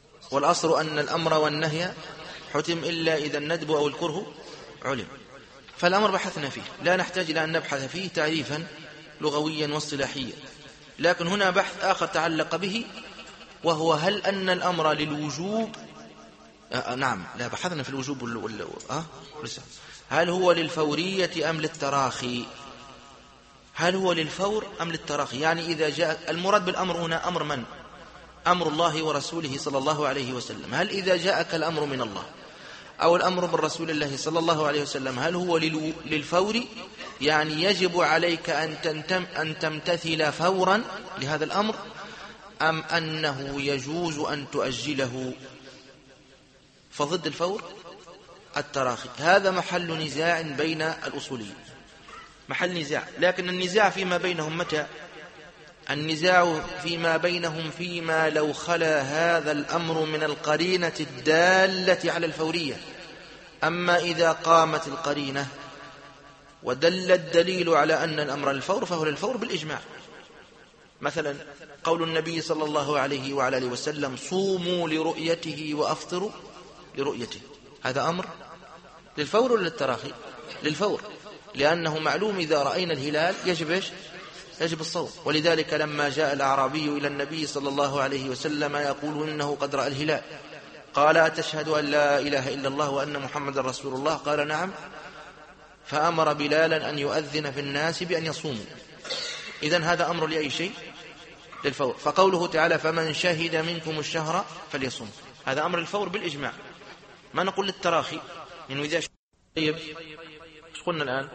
والأصل أن الأمر والنهي حتم إلا إذا الندب أو الكره علم. فالأمر بحثنا فيه، لا نحتاج إلى أن نبحث فيه تعريفا لغويا واصطلاحيا. لكن هنا بحث آخر تعلق به، وهو هل أن الأمر للوجوب نعم، لا بحثنا في الوجوب هل هو للفورية أم للتراخي؟ هل هو للفور أم للتراخي؟ يعني إذا جاء المراد بالأمر هنا أمر من؟ أمر الله ورسوله صلى الله عليه وسلم. هل إذا جاءك الأمر من الله أو الأمر من رسول الله صلى الله عليه وسلم هل هو للفور، يعني يجب عليك أن تمتثل فورا لهذا الأمر، أم أنه يجوز أن تؤجله؟ فضد الفور التراخي. هذا محل نزاع بين الأصوليين، محل نزاع. لكن النزاع فيما بينهم متى؟ النزاع فيما بينهم فيما لو خلا هذا الأمر من القرينة الدالة على الفورية. أما إذا قامت القرينة ودل الدليل على أن الأمر الفور فهو للفور بالإجماع. مثلا قول النبي صلى الله عليه وعلى آله وسلم: صوموا لرؤيته وأفطروا لرؤيته، هذا أمر للفور ولا للتراخي؟ للفور، لأنه معلوم إذا رأينا الهلال يجب الصوم. ولذلك لما جاء الأعرابي إلى النبي صلى الله عليه وسلم يقول إنه قد رأى الهلال، قال: أتشهد أن لا إله إلا الله وأن محمد رسول الله؟ قال: نعم. فأمر بلالا أن يؤذن في الناس بأن يصوموا. إذن هذا أمر لأي شيء؟ للفور. فقوله تعالى: فمن شهد منكم الشهر فليصوم، هذا أمر الفور بالإجماع، ما نقول للتراخي. إنه إذا طيب ايش قلنا الآن؟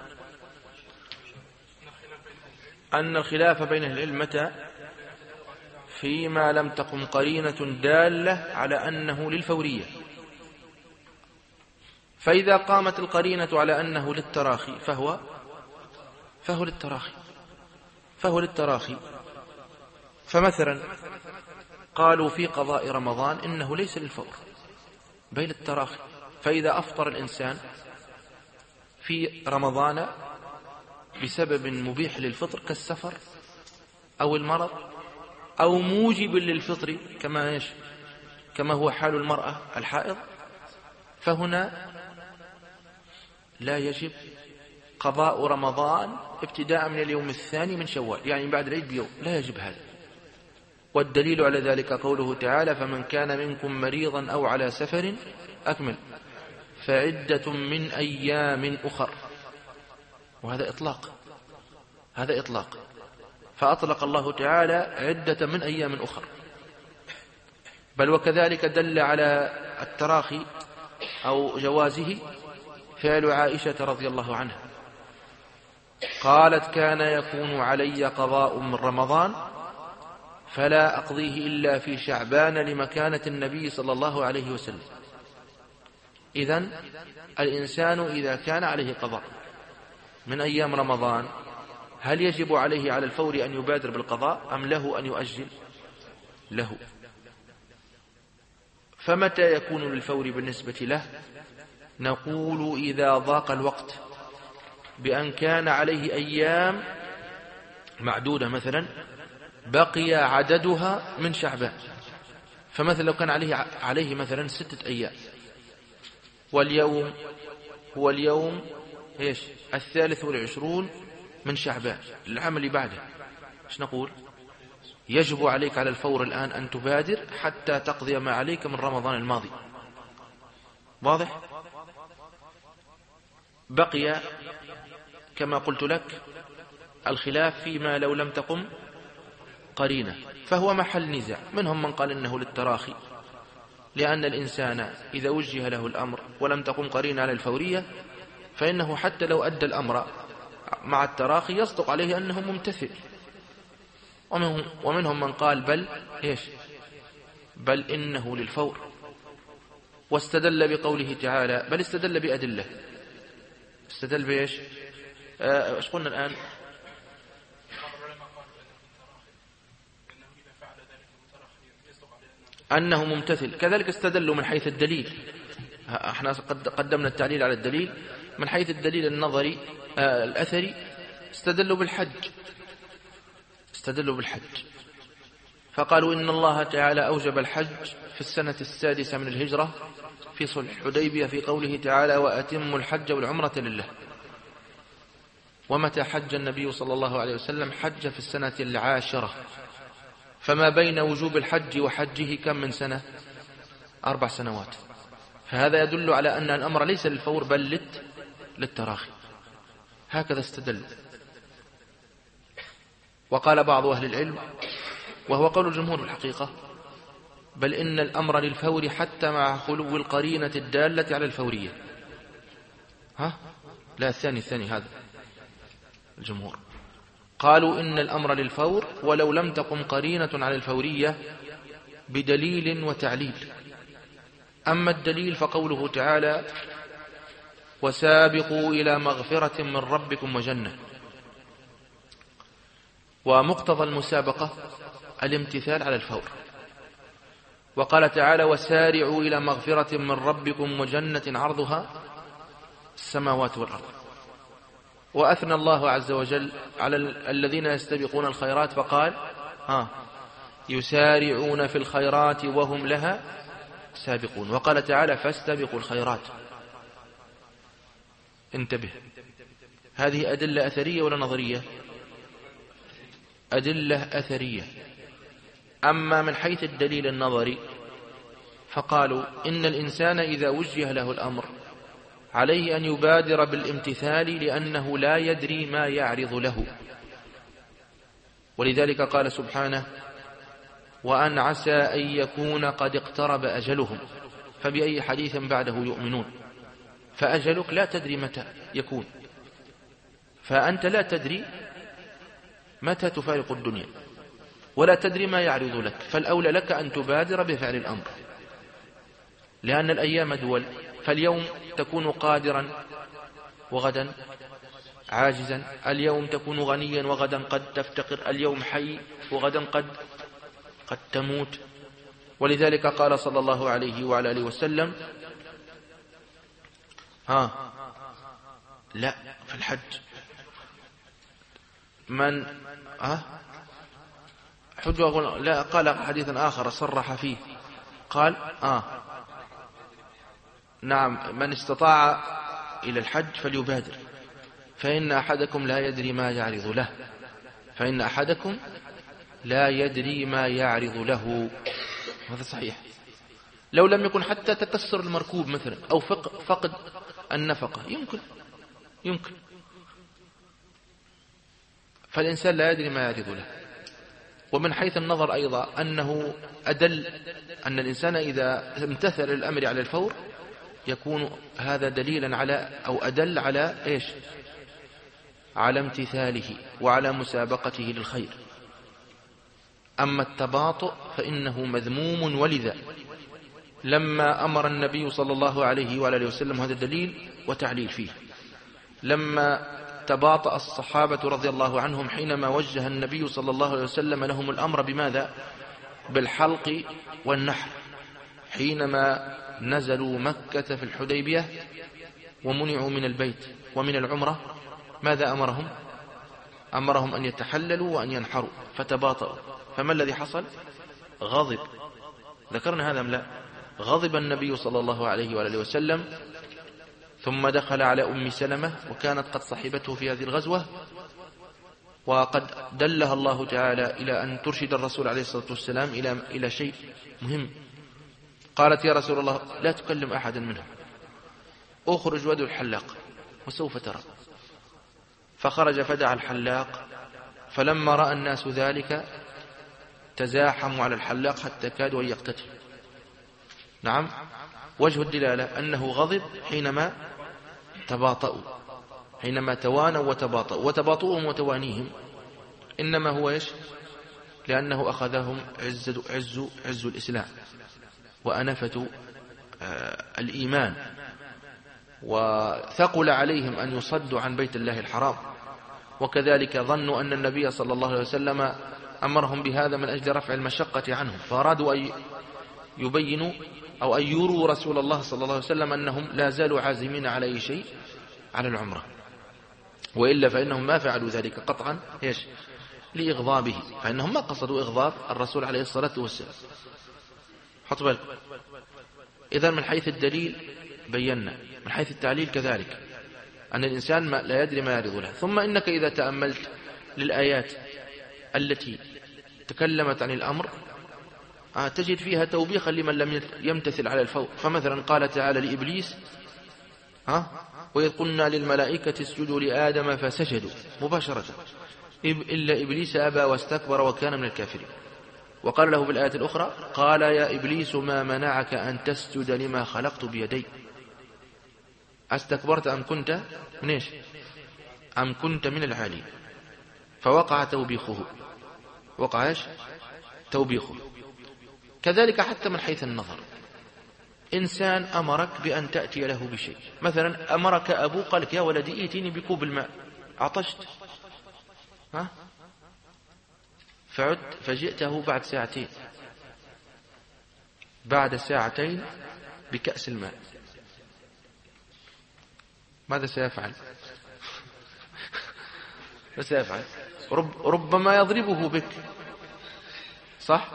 أن الخلاف بين العلم متى؟ فيما لم تقم قرينة دالة على أنه للفورية. فإذا قامت القرينة على أنه للتراخي فهو للتراخي. فمثلا قالوا في قضاء رمضان إنه ليس للفور بل للتراخي. فإذا أفطر الإنسان في رمضان بسبب مبيح للفطر كالسفر أو المرض أو موجب للفطر كما هو حال المرأة الحائض، فهنا لا يجب قضاء رمضان ابتداء من اليوم الثاني من شوال، يعني بعد العيد بيوم، لا يجب هذا. والدليل على ذلك قوله تعالى: فمن كان منكم مريضا أو على سفر أكمل فعدة من أيام أخر. وهذا إطلاق، فأطلق الله تعالى عدة من أيام أخر. بل وكذلك دل على التراخي أو جوازه فعل عائشة رضي الله عنها، قالت: كان يكون علي قضاء من رمضان فلا أقضيه إلا في شعبان لمكانة النبي صلى الله عليه وسلم. إذن الإنسان إذا كان عليه قضاء من أيام رمضان هل يجب عليه على الفور أن يبادر بالقضاء أم له أن يؤجل؟ له. فمتى يكون للفور بالنسبة له؟ نقول إذا ضاق الوقت بأن كان عليه أيام معدودة، مثلا بقي عددها من شعبان. فمثلا لو كان عليه مثلا 6 أيام، واليوم هو اليوم 23 من شعبان، العام اللي بعده، ايش نقول؟ يجب عليك على الفور الآن أن تبادر حتى تقضي ما عليك من رمضان الماضي. واضح؟ بقي كما قلت لك الخلاف فيما لو لم تقم قرينة، فهو محل نزاع. منهم من قال إنه للتراخي، لأن الإنسان إذا وجه له الأمر ولم تقم قرينة على الفورية فإنه حتى لو أدى الأمر مع التراخي يصدق عليه أنه ممتثل. ومنهم من قال بل إنه للفور، واستدل بقوله تعالى، بل استدل بأدلة. استدل بإيش؟ ايش قلنا الآن؟ أنه ممتثل. كذلك استدلوا من حيث الدليل، احنا قدمنا التعليل على الدليل. من حيث الدليل النظري الأثري استدلوا بالحج، فقالوا إن الله تعالى أوجب الحج في السنة 6 من الهجرة في صلح حديبية في قوله تعالى: وأتموا الحج والعمرة لله. ومتى حج النبي صلى الله عليه وسلم؟ حج في السنة 10، فما بين وجوب الحج وحجه كم من سنة؟ 4 سنوات. فهذا يدل على أن الأمر ليس للفور بل للتراخي. هكذا استدل. وقال بعض أهل العلم، وهو قول الجمهور الحقيقة، بل إن الأمر للفور حتى مع خلو القرينة الدالة على الفورية. لا، الثاني هذا الجمهور قالوا إن الأمر للفور ولو لم تقم قرينة على الفورية بدليل وتعليل. أما الدليل فقوله تعالى: وسابقوا إلى مغفرة من ربكم وجنة. ومقتضى المسابقة الامتثال على الفور. وقال تعالى: وسارعوا إلى مغفرة من ربكم وجنة عرضها السماوات والأرض. وأثنى الله عز وجل على الذين يستبقون الخيرات فقال: يسارعون في الخيرات وهم لها سابقون. وقال تعالى: فاستبقوا الخيرات. انتبه، هذه أدلة أثرية ولا نظرية؟ أدلة أثرية. أما من حيث الدليل النظري فقالوا إن الإنسان إذا وجه له الأمر عليه أن يبادر بالامتثال لأنه لا يدري ما يعرض له. ولذلك قال سبحانه: وأن عسى أن يكون قد اقترب أجلهم فبأي حديث بعده يؤمنون. فأجلك لا تدري متى يكون، فأنت لا تدري متى تفارق الدنيا ولا تدري ما يعرض لك، فالأولى لك أن تبادر بفعل الأمر، لأن الأيام دول، فاليوم تكون قادرا وغدا عاجزا، اليوم تكون غنيا وغدا قد تفتقر، اليوم حي وغدا قد تموت. ولذلك قال صلى الله عليه وعلى آله وسلم: لا في الحج من حج لا، قال حديثا آخر صرح فيه قال نعم من استطاع إلى الحج فليبادر فإن أحدكم لا يدري ما يعرض له، فإن أحدكم لا يدري ما يعرض له. هذا صحيح. لو لم يكن حتى تكسر المركوب مثلا أو فقد النفقة يمكن فالإنسان لا يدري ما يعرض له. ومن حيث النظر أيضا أنه أدل أن الإنسان إذا امتثل الأمر على الفور يكون هذا دليلا على أو أدل على إيش؟ على امتثاله وعلى مسابقته للخير. أما التباطؤ فإنه مذموم، ولذا لما أمر النبي صلى الله عليه وآله وسلم، هذا دليل وتعليل فيه، لما تباطأ الصحابة رضي الله عنهم حينما وجه النبي صلى الله عليه وسلم لهم الأمر بماذا؟ بالحلق والنحر، حينما نزلوا مكة في الحديبية ومنعوا من البيت ومن العمرة، ماذا أمرهم؟ أمرهم أن يتحللوا وأن ينحروا فتباطؤوا. فما الذي حصل؟ غضب. ذكرنا هذا أم لا؟ غضب النبي صلى الله عليه وآله وسلم، ثم دخل على أم سلمة وكانت قد صحبته في هذه الغزوة، وقد دلها الله تعالى إلى أن ترشد الرسول عليه الصلاة والسلام إلى شيء مهم. قالت: يا رسول الله لا تكلم أحدا منهم، أخرج وادعو الحلاق وسوف ترى. فخرج فدعا الحلاق، فلما رأى الناس ذلك تزاحموا على الحلاق حتى كادوا أن يقتتلوا. نعم، وجه الدلالة أنه غضب حينما تباطؤوا، حينما توانوا وتباطؤوا، وتباطؤهم وتوانيهم إنما هو إيش؟ لأنه أخذهم عز الإسلام وأنفة الإيمان، وثقل عليهم أن يصدوا عن بيت الله الحرام. وكذلك ظنوا أن النبي صلى الله عليه وسلم أمرهم بهذا من أجل رفع المشقة عنهم، فأرادوا أن يبينوا أو أن يروا رسول الله صلى الله عليه وسلم أنهم لا زالوا عازمين على أي شيء على العمرة، وإلا فإنهم ما فعلوا ذلك قطعا إيش؟ لإغضابه، فإنهم ما قصدوا إغضاب الرسول عليه الصلاة والسلام. حط بالك. إذن من حيث الدليل بينا، من حيث التعليل كذلك. أن الإنسان لا يدري ما يعرض له. ثم إنك إذا تأملت للآيات التي تكلمت عن الأمر تجد فيها توبيخا لمن لم يمتثل على الفور. فمثلا قال تعالى لإبليس وإذ قلنا للملائكة اسجدوا لآدم فسجدوا مباشرة إلا إبليس أبى واستكبر وكان من الكافرين. وقال له في الآية الأخرى قال يا إبليس ما منعك أن تسجد لما خلقت بيدي أستكبرت أم كنت من إيش أم كنت من العالين. فوقع توبيخه، وقع إيش توبيخه. كذلك حتى من حيث النظر، إنسان أمرك بأن تأتي له بشيء، مثلا أمرك أبوك قال لك يا ولدي ائتني بكوب الماء، عطشت فعدت فجئته بعد ساعتين، بعد ساعتين بكأس الماء، ماذا سيفعل؟ ما سيفعل؟ ربما يضربه بك، صح؟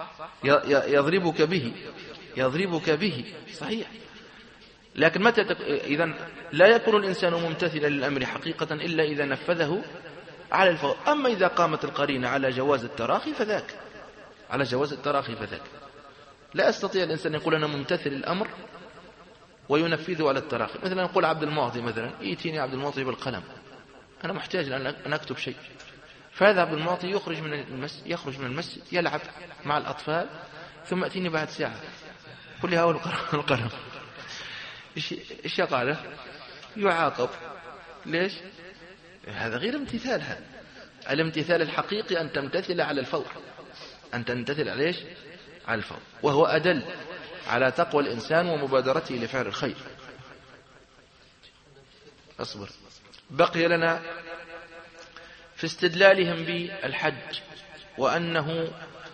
يضربك به صحيح. لكن متى إذن لا يكون الإنسان ممتثلا للأمر حقيقة إلا إذا نفذه على الفور. أما إذا قامت القرينة على جواز التراخي فذاك، على جواز التراخي فذاك. لا يستطيع الإنسان يقول أنا ممتثل الأمر وينفذه على التراخي. مثلا يقول عبد المعطي مثلا ائتني عبد المعطي بالقلم، أنا محتاج أن أكتب شيء، فهذا عبد المعطي يخرج من المسجد يلعب مع الأطفال، ثم أتيني بعد ساعة قل لي هاو القلم. إيش يقع له؟ يعاقب. ليش؟ هذا غير امتثال. هذا الامتثال الحقيقي أن تمتثل على الفور، أن تمتثل على إيش؟ على الفور، وهو أدل على تقوى الإنسان ومبادرته لفعل الخير. أصبر. بقي لنا في استدلالهم بالحج وأنه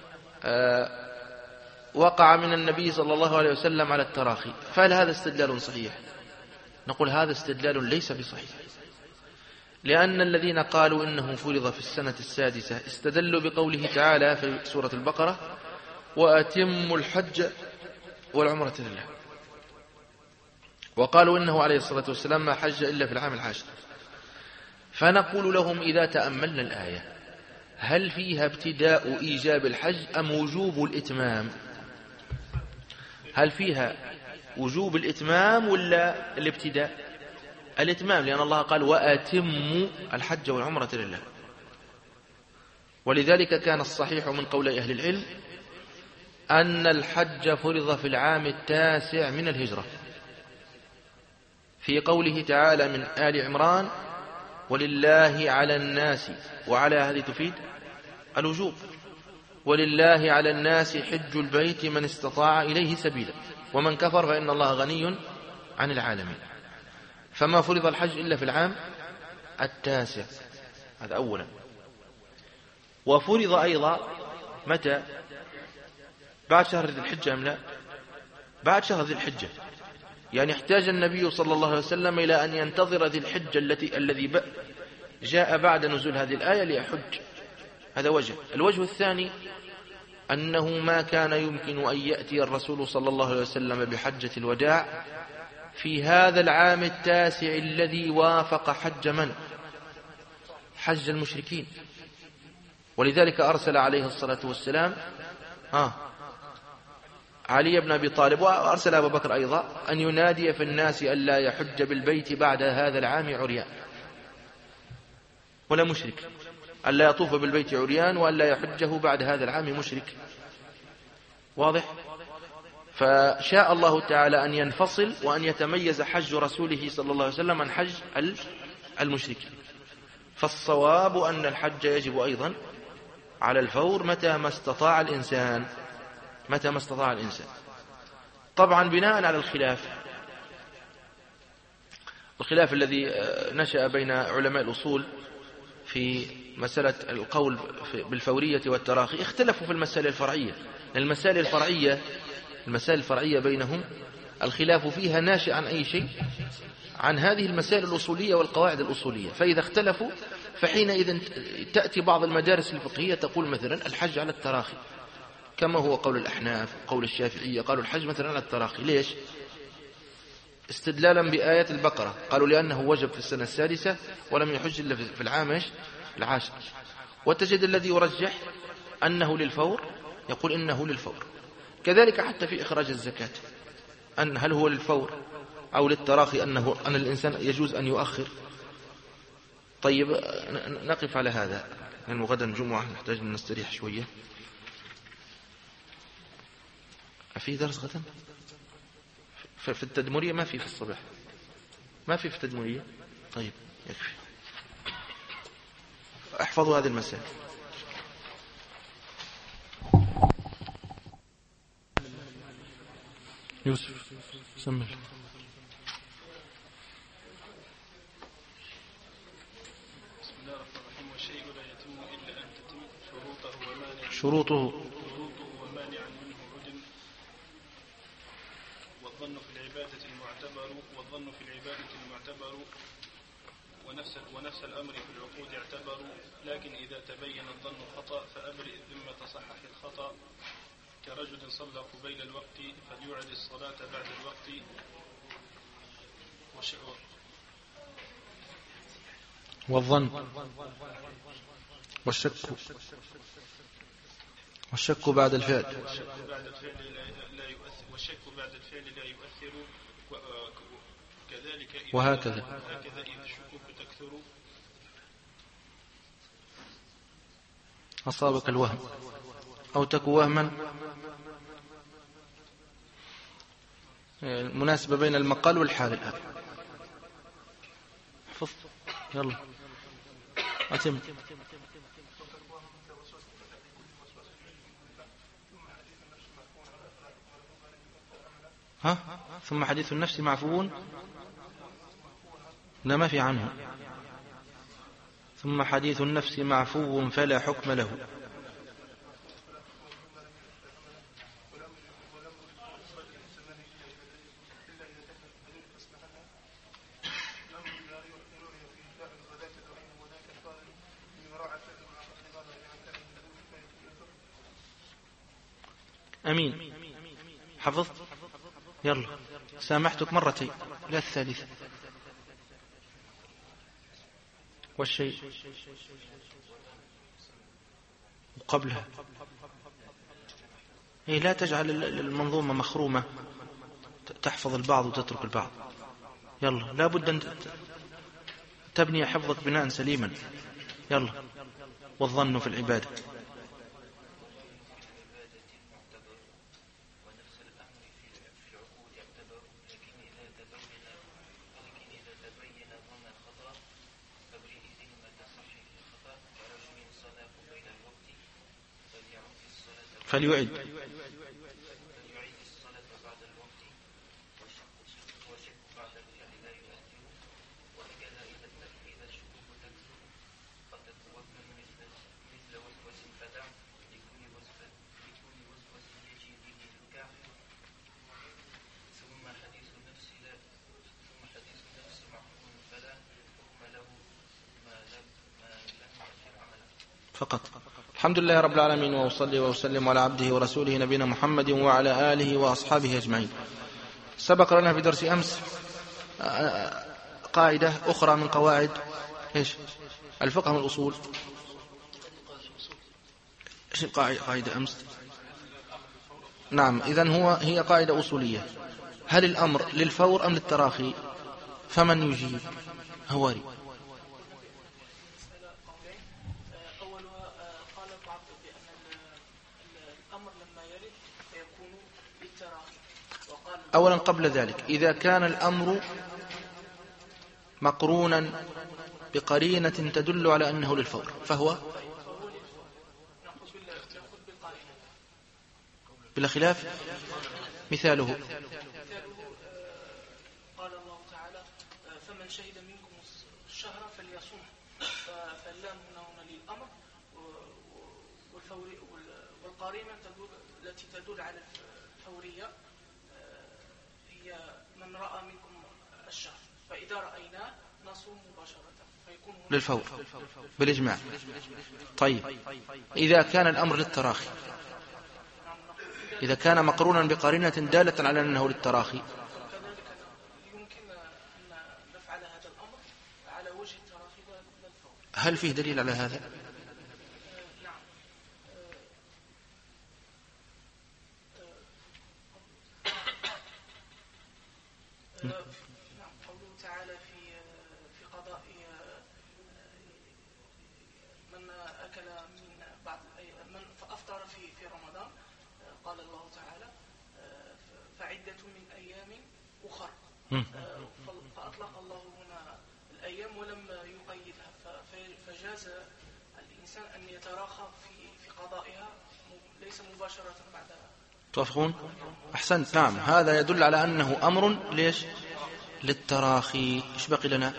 وقع من النبي صلى الله عليه وسلم على التراخي، فهل هذا استدلال صحيح؟ نقول هذا استدلال ليس بصحيح، لأن الذين قالوا إنه فرض في السنة السادسة استدلوا بقوله تعالى في سورة البقرة وأتموا الحج والعمرة لله، وقالوا إنه عليه الصلاة والسلام ما حج إلا في العام العاشر. فنقول لهم إذا تأملنا الآية هل فيها ابتداء إيجاب الحج أم وجوب الإتمام؟ هل فيها وجوب الإتمام ولا الابتداء؟ الإتمام، لأن الله قال وأتموا الحج والعمرة لله. ولذلك كان الصحيح من قول أهل العلم أن الحج فرض في العام التاسع من الهجرة، في قوله تعالى من آل عمران ولله على الناس، وعلى هذه تفيد الوجوب، ولله على الناس حج البيت من استطاع إليه سبيلا ومن كفر فإن الله غني عن العالمين. فما فرض الحج إلا في العام التاسع، هذا أولا. وفرض أيضا متى؟ بعد شهر ذي الحجة أم لا؟ بعد شهر ذي الحجة، يعني احتاج النبي صلى الله عليه وسلم إلى أن ينتظر ذي الحجة الذي جاء بعد نزول هذه الآية ليحج. هذا وجه. الوجه الثاني أنه ما كان يمكن أن يأتي الرسول صلى الله عليه وسلم بحجة الوداع في هذا العام التاسع الذي وافق حج من؟ حج المشركين. ولذلك أرسل عليه الصلاة والسلام علي بن أبي طالب، وأرسل أبو بكر أيضا أن ينادي في الناس أن لا يحج بالبيت بعد هذا العام عريان ولا مشرك، أن لا يطوف بالبيت عريان وأن لا يحجه بعد هذا العام مشرك. واضح؟ فشاء الله تعالى أن ينفصل وأن يتميز حج رسوله صلى الله عليه وسلم عن حج المشركين. فالصواب أن الحج يجب أيضا على الفور متى ما استطاع الإنسان، متى ما استطاع الإنسان. طبعا بناء على الخلاف الذي نشأ بين علماء الأصول في مسألة القول بالفورية والتراخي، اختلفوا في المسائل الفرعية. المسائل الفرعية بينهم الخلاف فيها ناشئ عن أي شيء؟ عن هذه المسائل الأصولية والقواعد الأصولية. فإذا اختلفوا فحينئذ تأتي بعض المدارس الفقهية تقول مثلا الحج على التراخي، كما هو قول الأحناف، قول الشافعية، قالوا الحج مثلا على التراخي. ليش؟ استدلالا بآية البقرة، قالوا لأنه وجب في السنة السادسة ولم يحج إلا في العام العاشر. وتجد الذي يرجح أنه للفور يقول إنه للفور. كذلك حتى في إخراج الزكاة، أن هل هو للفور أو للتراخي، أن الإنسان يجوز أن يؤخر. طيب نقف على هذا لأنه غدا الجمعة نحتاج أن نستريح شوية. في درس غدا في التدمرية؟ ما في الصباح، ما في التدمرية. طيب يكفي، احفظوا هذه المسائل. يوسف سمر. شروطه ومانع منه عدم، والظن في العبادة المعتبر ونفس الأمر في العقود اعتبر، لكن إذا تبين الظن خطأ فأبرئ الذمة صحح الخطأ، كرجل صلى قبيل الوقت فليعد الصلاة بعد الوقت، والظن والشك بعد الفعل لا يؤثر، والشك بعد الفعل لا يؤثر، كذلك وهكذا إذا الشكوك تكثر. أصابك الوهم أو تك وهما، المناسبة بين المقال والحال الآن. حفظ يلا أتم. ثم حديث النفس معفو، لا ما في عنه. ثم حديث النفس معفو فلا حكم له. أمين حفظت؟ يلا سامحتك مرتين لا الثالثة. والشيء وقبلها لا تجعل المنظومة مخرومة، تحفظ البعض وتترك البعض. يلا لا بد أن تبني حفظك بناء سليما. يلا والظن في العبادة. فليعد فقط. الحمد لله رب العالمين، وأصلي وأسلم على عبده ورسوله نبينا محمد وعلى آله وأصحابه أجمعين. سبق لنا في درس أمس قاعدة أخرى من قواعد الفقه من الأصول. إيش قاعدة أمس؟ نعم، إذن هي قاعدة أصولية. هل الأمر للفور أم للتراخي؟ فمن يجيب؟ هواري. أولا قبل ذلك، إذا كان الأمر مقرونا بقرينة تدل على أنه للفور فهو بلا خلاف. مثاله قال الله تعالى فمن شهد منكم الشهر فليصوم، فاللام هنا للأمر، والقرينة التي تدل على الفورية هي من رأى منكم الشهر، فإذا رأيناه نصوم مباشرة فيكون للفور بالإجماع. طيب إذا كان الأمر للتراخي، إذا كان مقرونا بقرينة دالة على أنه للتراخي هل فيه دليل على هذا؟ نعم. قوله تعالى في قضاء من أكل من بعض من فأفطر في رمضان، قال الله تعالى فعدة من أيام أخر، فأطلق الله هنا الأيام ولم يقيدها، فجاز الإنسان أن يتراخى في قضائها ليس مباشرة بعدها. توافقون؟ أحسنت. نعم، هذا يدل على أنه أمر ليش؟ للتراخي. إيش بقي لنا؟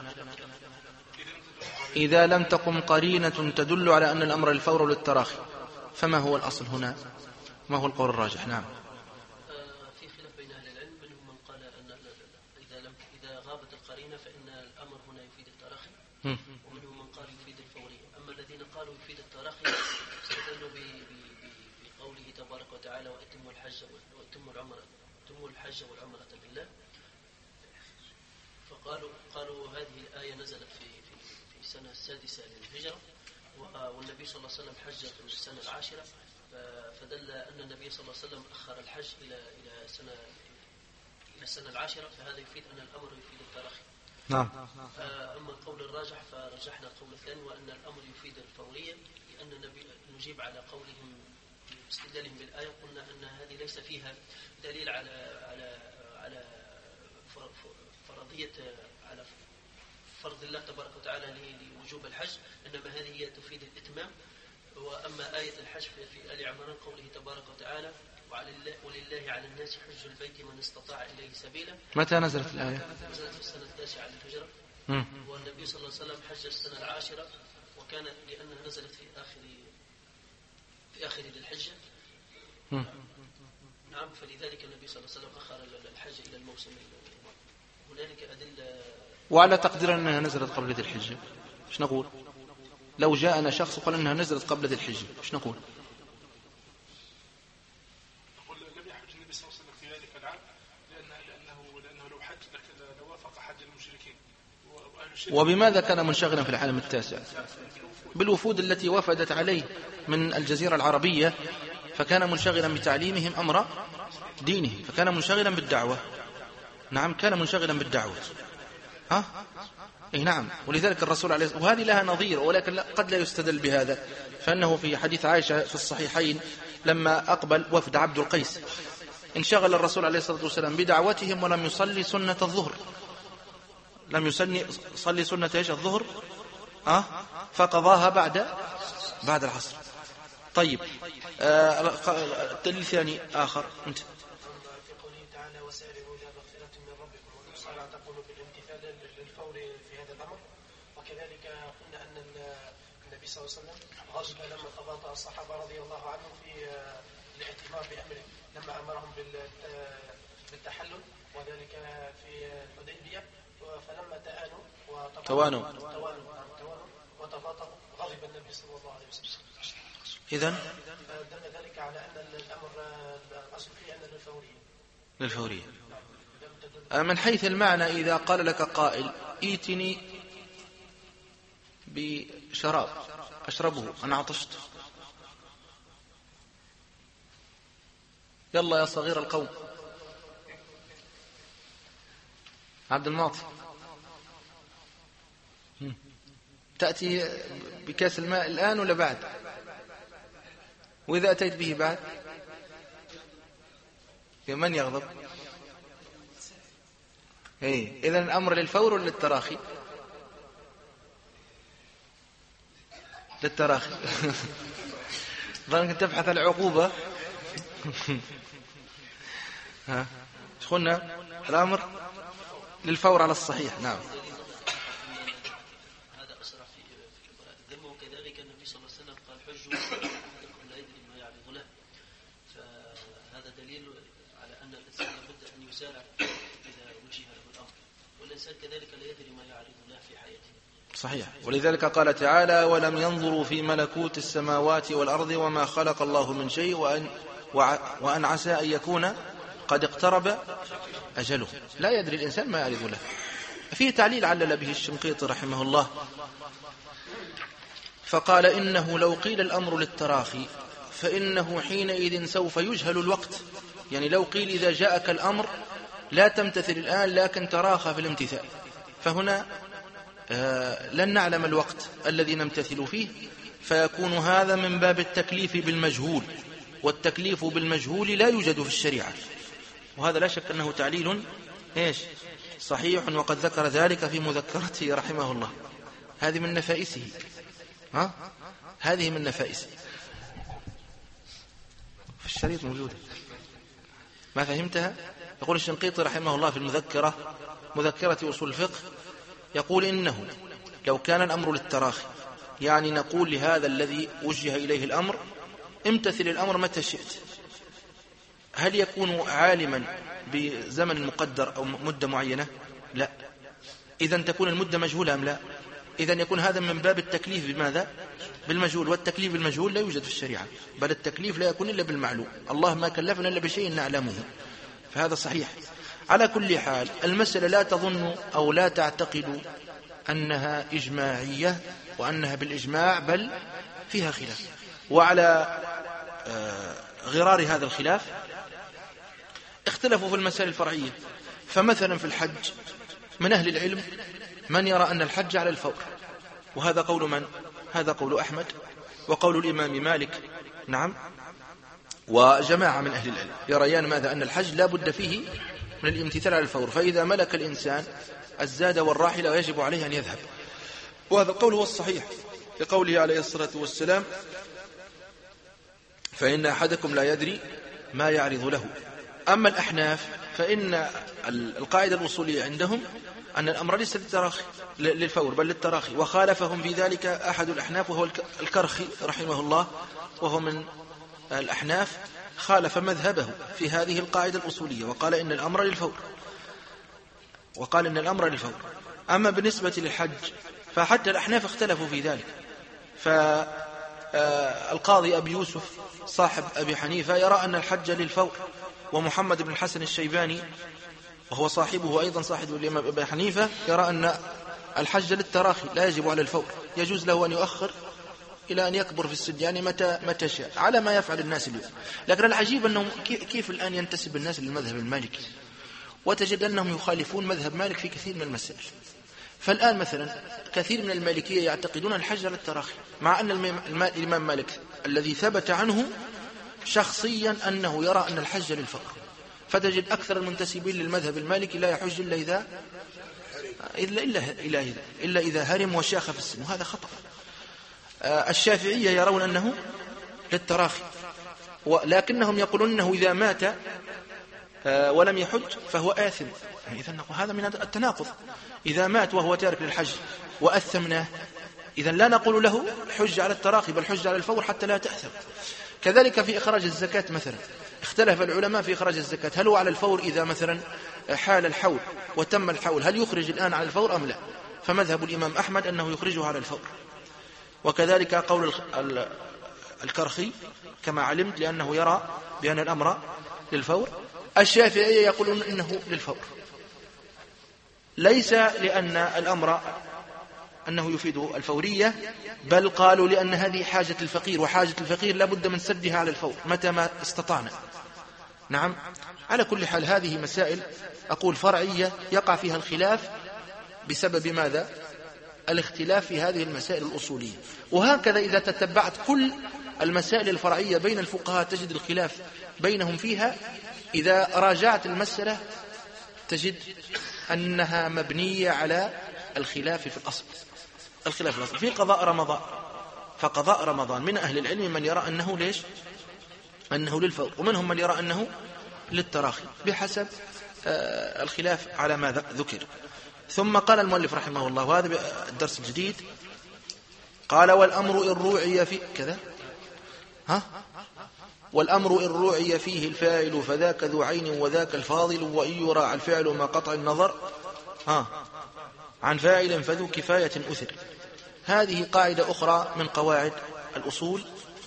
إذا لم تقم قرينة تدل على أن الأمر للفور للتراخي، فما هو الأصل هنا؟ ما هو القول الراجح؟ نعم. في خلاف بين أهل العلم، منهم من قال أن إذا غابت القرينة فإن الأمر هنا يفيد التراخي، ومنهم من قال يفيد الفورية. أما الذين قالوا يفيد التراخي استدلوا بقوله تبارك وتعالى وأتموا الحج والعمرة لله. فقالوا هذه الآية نزلت في السنة السادسة للهجرة، والنبي صلى الله عليه وسلم حج في السنة العاشرة، فدل أن النبي صلى الله عليه وسلم أخر الحج إلى السنة العاشرة، فهذا يفيد أن الأمر يفيد التراخي. نعم. أما القول الراجح فرجحنا القول الثاني، وأن الأمر يفيد الفورية، لأن النبي نجيب على قولهم باستدلالهم بالآية، قلنا أن هذه ليس فيها دليل على فرضية على فرض الله تبارك وتعالى لوجوب الحج، إنما هذه هي تفيد الإتمام. وأما آية الحج في آل عمران قوله تبارك وتعالى ولله على الناس حج البيت من استطاع إليه سبيلا. متى نزلت الآية؟ نزلت في السنة التاسعة للهجرة، والنبي صلى الله عليه وسلم حج السنة العاشرة، وكان لأنها نزلت في آخر للحجة. نعم، فلذلك النبي صلى الله عليه وسلم أخر الحج إلى الموسم. هنالك أدلة. وعلى تقدير أنها نزلت قبل ذي الحجة، إيش نقول؟ لو جاءنا شخص وقال أنها نزلت قبل ذي الحجة، إيش نقول؟ نقول لم يحج النبي صلى الله عليه وسلم في ذلك العام، لأنه لو حج لوافق حج المشركين. وبماذا كان منشغلا في العالم التاسع؟ بالوفود التي وفدت عليه من الجزيرة العربية، فكان منشغلا بتعليمهم أمر دينه، فكان منشغلا بالدعوة. نعم، كان منشغلا بالدعوة. نعم. ولذلك الرسول عليه الصلاة والسلام، وهذه لها نظير ولكن قد لا يستدل بهذا، فأنه في حديث عائشة في الصحيحين لما أقبل وفد عبد القيس انشغل الرسول عليه الصلاة والسلام بدعوتهم ولم يصلي سنة الظهر، لم يصلي سنة ايش؟ الظهر، فقضاها بعد العصر. طيب، دليل ثاني آخر. أنت في قوله تعالى وسارعوا إلى مغفرة من ربكم والمسارعة تكون بالامتثال للفور في هذا الأمر. وكذلك قلنا أن النبي صلى الله عليه وسلم غضب لما تباطأ الصحابة رضي الله عنهم في الاعتمار بأمره، لما أمرهم بالتحلل، وذلك في الحديبية، فلما توانوا وتباطأوا غضب النبي صلى الله عليه وسلم. إذن دل ذلك على أن الأمر الأصل فيه أن للفورية. من حيث المعنى، إذا قال لك قائل ائتني بشراب أشربه أنا عطشت، يلا يا صغير القوم عبد المعطي، تأتي بكاس الماء الآن ولا بعد؟ وإذا أتيت به بعد من يغضب؟ إذن الأمر للفور ولا للتراخي؟ للتراخي. ظنك تبحث عن العقوبة. ايش قلنا؟ الأمر للفور على الصحيح. نعم. هذا أسرع في الذم. وكذلك النبي صلى الله عليه وسلم قال حجوا لا يدري ما يعرض له، فهذا دليل على أن الإنسان لابد أن يسارع إذا وجه له الأمر، والإنسان كذلك لا يدري ما يعرض له في حياته. صحيح. ولذلك قال تعالى ولم ينظروا في ملكوت السماوات والأرض وما خلق الله من شيء وأن عسى أن يكون قد اقترب أجله. لا يدري الإنسان ما يعرض له. فيه تعليل علل به الشنقيطي رحمه الله فقال إنه لو قيل الأمر للتراخي فإنه حينئذ سوف يجهل الوقت. يعني لو قيل إذا جاءك الأمر لا تمتثل الآن لكن تراخى في الامتثال، فهنا لن نعلم الوقت الذي نمتثل فيه، فيكون هذا من باب التكليف بالمجهول، والتكليف بالمجهول لا يوجد في الشريعة، وهذا لا شك أنه تعليل صحيح، وقد ذكر ذلك في مذكرته رحمه الله. هذه من نفائسه، هذه من نفائسه. في الشريط موجودة، ما فهمتها؟ يقول الشنقيطي رحمه الله في المذكرة، مذكرة أصول الفقه، يقول إنه لو كان الأمر للتراخي، يعني نقول لهذا الذي وجه إليه الأمر امتثل الأمر متى شئت، هل يكون عالما بزمن مقدر أو مدة معينة؟ لا. إذن تكون المدة مجهولة أم لا؟ إذن يكون هذا من باب التكليف بماذا؟ بالمجهول، والتكليف بالمجهول لا يوجد في الشريعة، بل التكليف لا يكون إلا بالمعلوم، الله ما كلفنا إلا بشيء نعلمه، فهذا صحيح. على كل حال المسألة لا تظن أو لا تعتقد أنها إجماعية وأنها بالإجماع، بل فيها خلاف. وعلى غرار هذا الخلاف اختلفوا في المسائل الفرعية. فمثلا في الحج من أهل العلم من يرى أن الحج على الفور، وهذا قول من؟ هذا قول أحمد وقول الإمام مالك، نعم، وجماعة من أهل العلم يريان ماذا؟ أن الحج لا بد فيه من الامتثال على الفور، فإذا ملك الإنسان الزاد والراحلة يجب عليه أن يذهب، وهذا القول هو الصحيح لقوله عليه الصلاة والسلام: فإن أحدكم لا يدري ما يعرض له. أما الأحناف فإن القاعدة الأصولية عندهم أن الأمر ليس للفور بل للتراخي، وخالفهم في ذلك أحد الأحناف وهو الكرخي رحمه الله، وهو من الأحناف، خالف مذهبه في هذه القاعدة الأصولية وقال إن الأمر للفور. أما بالنسبة للحج فحتى الأحناف اختلفوا في ذلك، فالقاضي أبي يوسف صاحب أبي حنيفة يرى أن الحج للفور، ومحمد بن الحسن الشيباني وهو صاحبه أيضا صاحب الإمام أبي حنيفة يرى أن الحج للتراخي لا يجب على الفور، يجوز له أن يؤخر إلى أن يكبر في السن، يعني متى شاء، على ما يفعل الناس اليوم. لكن العجيب أنهم كيف الآن ينتسب الناس للمذهب المالكي، وتجد أنهم يخالفون مذهب مالك في كثير من المسائل. فالآن مثلا كثير من المالكية يعتقدون الحج للتراخي، مع أن الإمام مالك الذي ثبت عنه شخصيا أنه يرى أن الحج للفور، فتجد أكثر المنتسبين للمذهب المالكي لا يحج إلا إذا هرم وشاخ في السن، وهذا خطأ. الشافعية يرون أنه للتراخي، ولكنهم يقولون أنه إذا مات ولم يحج فهو آثم. إذن هذا من التناقض، إذا مات وهو تارك للحج وأثمناه، إذن لا نقول له حج على التراخي بل حج على الفور حتى لا تأثم. كذلك في إخراج الزكاة مثلا، اختلف العلماء في إخراج الزكاة، هل هو على الفور إذا مثلا حال الحول وتم الحول، هل يخرج الآن على الفور أم لا؟ فمذهب الإمام أحمد أنه يخرجه على الفور، وكذلك قول الكرخي كما علمت لأنه يرى بأن الأمر للفور. الشافعية يقولون إنه للفور، ليس لأن الأمر أنه يفيد الفورية، بل قالوا لأن هذه حاجة الفقير، وحاجة الفقير لا بد من سدها على الفور متى ما استطعنا. نعم، على كل حال هذه مسائل أقول فرعية يقع فيها الخلاف بسبب ماذا؟ الاختلاف في هذه المسائل الأصولية. وهكذا إذا تتبعت كل المسائل الفرعية بين الفقهاء تجد الخلاف بينهم فيها، إذا راجعت المسألة تجد أنها مبنية على الخلاف في الأصل. الخلاف الأصل في قضاء رمضان، فقضاء رمضان من أهل العلم من يرى أنه ليش؟ أنه للفور، ومنهم من يرى أنه للتراخي بحسب الخلاف على ما ذكر. ثم قال المؤلف رحمه الله، وهذا الدرس الجديد، قال: والأمر إن روعي في كذا والأمر إن روعي فيه الفاعل فذاك ذو عين وذاك الفاضل، وإن يراعى الفعل ما قطع النظر عن فاعل فذو كفاية أثر. هذه قاعدة أخرى من قواعد الأصول.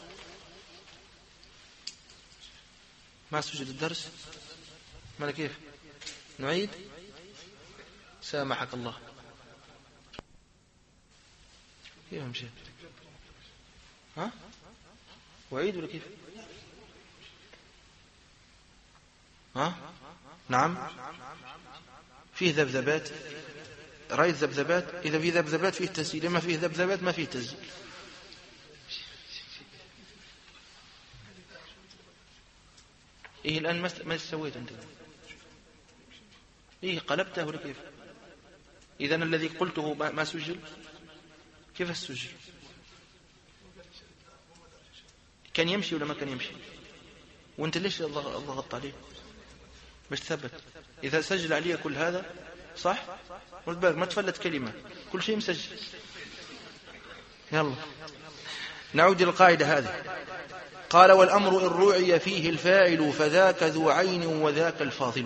ما سجد الدرس؟ ما كيف نعيد؟ سامحك الله. كيف مشيت؟ ها وعيد ولا كيف؟ ها نعم فيه ذبذبات. رأيت ذبذبات؟ إذا فيه ذبذبات فيه تسجيل، ما فيه ذبذبات ما فيه تسجيل. إيه الآن ما سويت أنت؟ إيه قلبته ولا كيف؟ إذن الذي قلته ما سجل؟ كيف السجل؟ كان يمشي ولا ما كان يمشي؟ وانت ليش ضغطت عليه؟ مش ثبت. إذا سجل عليه كل هذا صح؟ ما تفلت كلمة، كل شيء مسجل. يلا نعود للقاعدة هذه. قال والأمر إن روعي فيه الفاعل فذاك ذو عين وذاك الفاضل.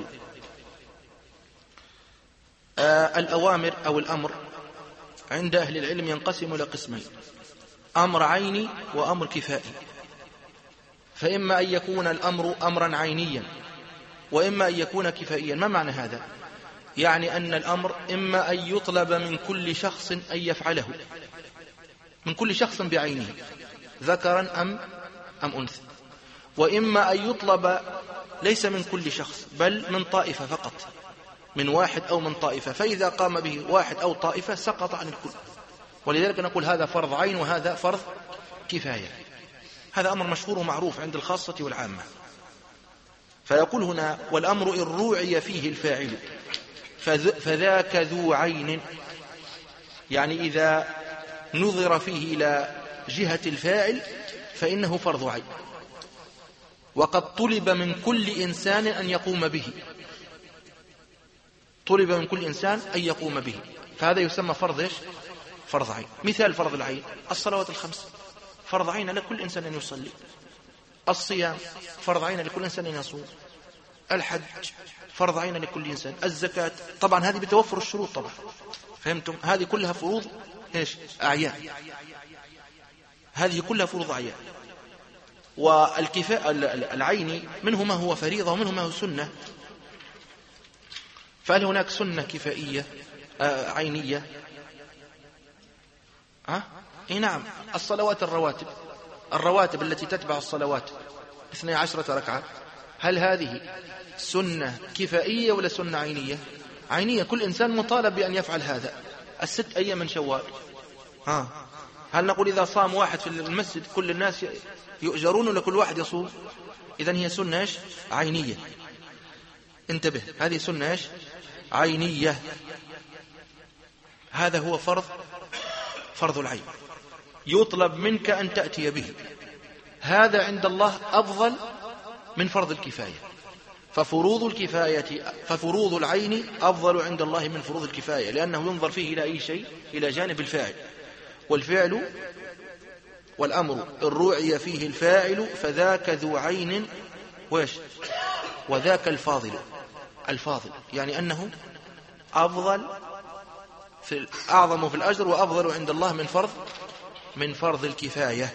الأوامر أو الأمر عند أهل العلم ينقسم إلى قسمين: أمر عيني وأمر كفائي. فإما أن يكون الأمر أمرا عينيا وإما أن يكون كفائيا. ما معنى هذا؟ يعني أن الأمر إما أن يطلب من كل شخص أن يفعله، من كل شخص بعينه ذكرا أم أنثى، وإما أن يطلب ليس من كل شخص بل من طائفة فقط، من واحد أو من طائفة، فإذا قام به واحد أو طائفة سقط عن الكل. ولذلك نقول هذا فرض عين وهذا فرض كفاية. هذا أمر مشهور ومعروف عند الخاصة والعامة. فيقول هنا والأمر إن روعي فيه الفاعل فذاك ذو عين، يعني إذا نظر فيه إلى جهة الفاعل فإنه فرض عين، وقد طلب من كل إنسان أن يقوم به، طلب من كل إنسان أن يقوم به، فهذا يسمى فرض إيش؟ فرض عين. مثال فرض العين: الصلوات الخمس فرض عين لكل إنسان أن يصلي، الصيام فرض عين لكل إنسان أن يصوم، الحج فرض عين لكل إنسان، الزكاة طبعا هذه بتوفر الشروط طبعا، فهمتم؟ هذه كلها فروض إيش؟ أعيان، هذه كلها فروض أعيان. والكفاء العيني منه ما هو فريضة ومنه ما هو سنة. فهل هناك سنة كفائية عينية؟ إيه نعم، الصلوات الرواتب التي تتبع الصلوات 12 ركعة، هل هذه سنة كفائية ولا سنة عينية؟ عينية، كل إنسان مطالب بأن يفعل هذا. 6 أيام من شوال، هل نقول إذا صام واحد في المسجد كل الناس يؤجرون ولا كل واحد يصوم؟ إذن هي سنة إيش؟ عينية. انتبه، هذه سنة إيش؟ عينية. هذا هو فرض العين، يطلب منك أن تأتي به. هذا عند الله أفضل من فرض الكفاية. ففروض العين أفضل عند الله من فروض الكفاية، لأنه ينظر فيه إلى أي شيء؟ إلى جانب الفاعل. والفعل والأمر الروعي فيه الفاعل فذاك ذو عين وذاك الفاضل يعني أنه أفضل أعظم في الأجر وأفضل عند الله من فرض الكفاية.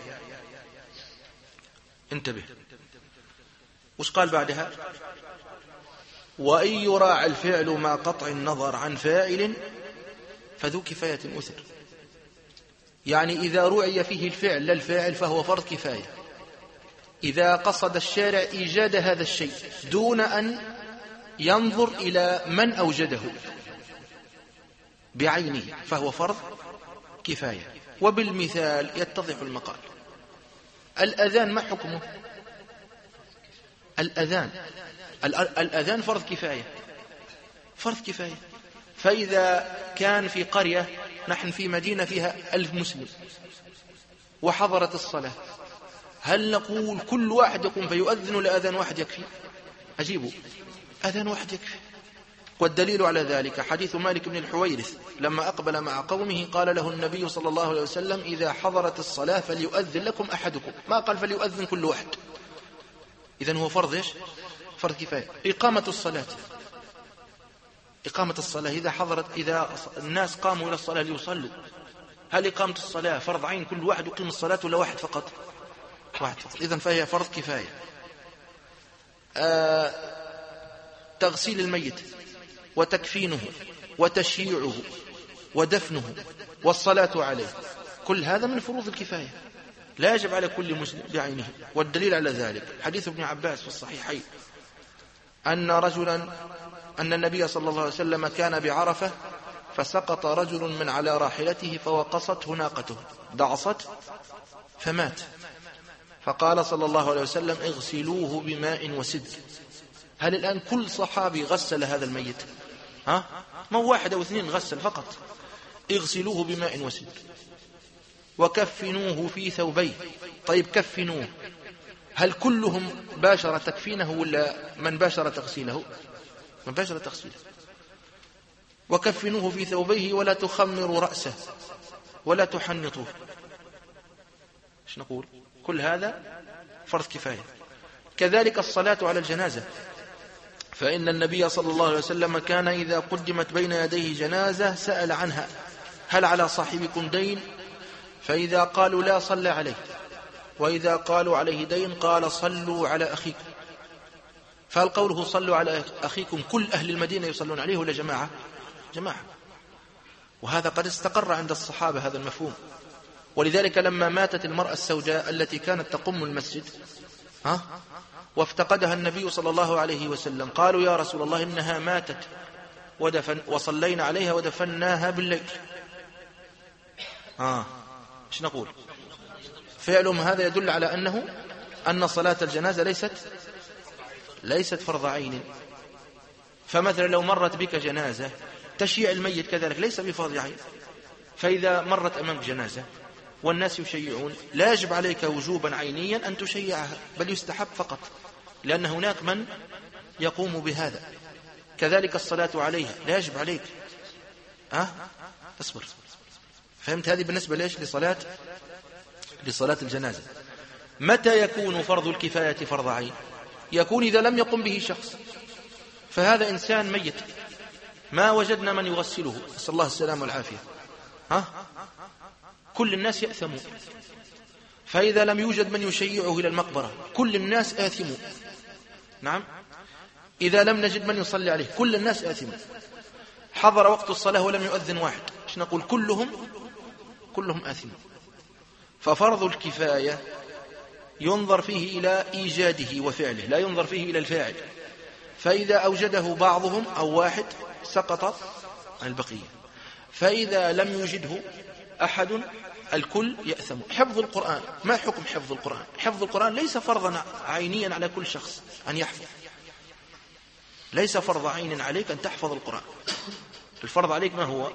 انتبه، وش قال بعدها؟ وإن يراعى الفعل مع قطع النظر عن فاعل فذو كفاية أثر. يعني إذا رعي فيه الفعل لا الفاعل فهو فرض كفاية. إذا قصد الشارع إيجاد هذا الشيء دون أن ينظر إلى من أوجده بعينه فهو فرض كفاية. وبالمثال يتضح المقال: الأذان ما حكمه؟ الأذان فرض كفاية. فإذا كان في قرية، نحن في مدينة فيها 1000 مسلم وحضرت الصلاة، هل نقول كل واحد يقوم فيؤذن لأذان واحد يكفي؟ أجيبوا، أذان واحد يكفي. والدليل على ذلك حديث مالك بن الحويرث لما أقبل مع قومه قال له النبي صلى الله عليه وسلم: إذا حضرت الصلاة فليؤذن لكم أحدكم. ما قال فليؤذن كل واحد. إذن هو فرض إيش؟ فرض كفاية. إقامة الصلاة إذا الناس قاموا إلى الصلاة ليصلوا، هل إقامة الصلاة فرض عين كل واحد يقيم الصلاة ولا واحد فقط؟ إذن فهي فرض كفاية. تغسيل الميت وتكفينه وتشييعه ودفنه والصلاة عليه، كل هذا من فروض الكفاية. لا يجب على كل مسلم بعينه. والدليل على ذلك حديث ابن عباس في الصحيحين أن النبي صلى الله عليه وسلم كان بعرفة فسقط رجل من على راحلته فوقصته ناقته، دعصت فمات، فقال صلى الله عليه وسلم اغسلوه بماء وسدر. هل الآن كل صحابي غسل هذا الميت؟ ما هو واحد أو اثنين غسل فقط. اغسلوه بماء وسدر وكفنوه في ثوبيه. طيب كفنوه، هل كلهم باشر تكفينه ولا من باشر تغسيله؟ من باشر تغسيله. وكفنوه في ثوبيه ولا تخمروا رأسه ولا تحنطوه. ايش نقول؟ كل هذا فرض كفاية. كذلك الصلاة على الجنازة، فإن النبي صلى الله عليه وسلم كان إذا قدمت بين يديه جنازة سأل عنها هل على صاحبكم دين؟ فإذا قالوا لا صلى عليه، وإذا قالوا عليه دين قال صلوا على أخيكم. فهل قوله صلوا على أخيكم كل أهل المدينة يصلون عليه ولا جماعة؟ جماعة. وهذا قد استقر عند الصحابة هذا المفهوم. ولذلك لما ماتت المرأة السوداء التي كانت تقم المسجد وافتقدها النبي صلى الله عليه وسلم قالوا يا رسول الله إنها ماتت وصلينا عليها ودفناها بالليل. ايش نقول؟ فعلهم هذا يدل على أن صلاة الجنازة ليست فرض عين. فمثلا لو مرت بك جنازة تشييع الميت كذلك ليس بفرض عين. فإذا مرت أمامك جنازة والناس يشيعون لا يجب عليك وجوبا عينيا أن تشيعها، بل يستحب فقط، لأن هناك من يقوم بهذا. كذلك الصلاة عليها لا يجب عليك. اصبر. فهمت؟ هذه بالنسبة ليش؟ لصلاة الجنازة. متى يكون فرض الكفاية فرض عين؟ يكون إذا لم يقم به شخص، فهذا إنسان ميت ما وجدنا من يغسله، نسأل الله السلامة والعافية، كل الناس يأثمون. فإذا لم يوجد من يشيعه إلى المقبرة كل الناس آثمون. نعم. إذا لم نجد من يصلي عليه كل الناس آثمون. حضر وقت الصلاة ولم يؤذن واحد، ايش نقول؟ كلهم آثمون. ففرض الكفاية ينظر فيه إلى إيجاده وفعله، لا ينظر فيه إلى الفاعل. فإذا أوجده بعضهم أو واحد سقط عن البقية، فإذا لم يوجده أحد الكل يأثم. حفظ القرآن، ما حكم حفظ القرآن؟ حفظ القرآن ليس فرضا عينيا على كل شخص أن يحفظ، ليس فرض عين عليك أن تحفظ القرآن. الفرض عليك ما هو؟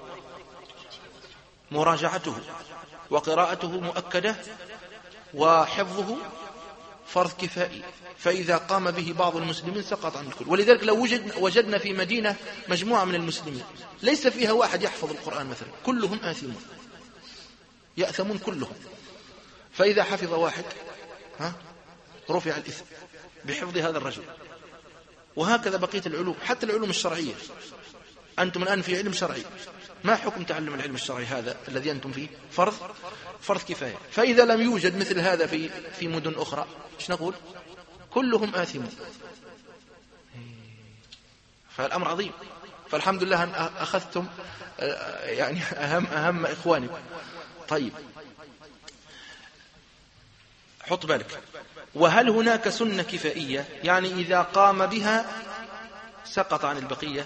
مراجعته وقراءته مؤكدة، وحفظه فرض كفائي. فإذا قام به بعض المسلمين سقط عن الكل. ولذلك لو وجدنا في مدينة مجموعة من المسلمين ليس فيها واحد يحفظ القرآن مثلا، كلهم آثمون، يأثمون كلهم. فإذا حفظ واحد رفع الإثم بحفظ هذا الرجل. وهكذا بقية العلوم، حتى العلوم الشرعية. أنتم الآن في علم شرعي، ما حكم تعلم العلم الشرعي هذا الذي أنتم فيه؟ فرض كفاية. فإذا لم يوجد مثل هذا في مدن أخرى ايش نقول؟ كلهم آثمون. فالأمر عظيم. فالحمد لله أن أخذتم يعني أهم إخوانكم. طيب حط بالك. وهل هناك سنة كفائية؟ يعني إذا قام بها سقط عن البقية؟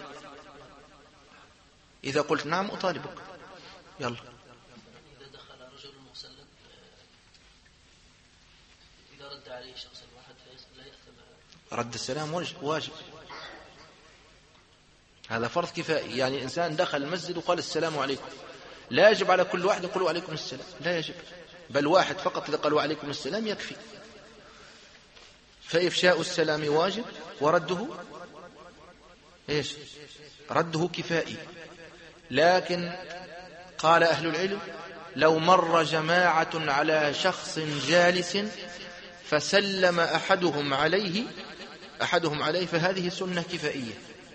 إذا قلت نعم أطالبك. يلا. إذا دخل رجل مسلم إذا رد عليه شخص واحد لا يأثم. رد السلام واجب، هذا فرض كفائي. يعني إنسان دخل المسجد وقال السلام عليكم، لا يجب على كل واحد يقول عليكم السلام، لا يجب، بل واحد فقط إذا قالوا عليكم السلام يكفي. فإفشاء السلام واجب، ورده إيش؟ رده كفائي. لكن قال أهل العلم لو مر جماعة على شخص جالس فسلم أحدهم عليه فهذه سنة كفائية.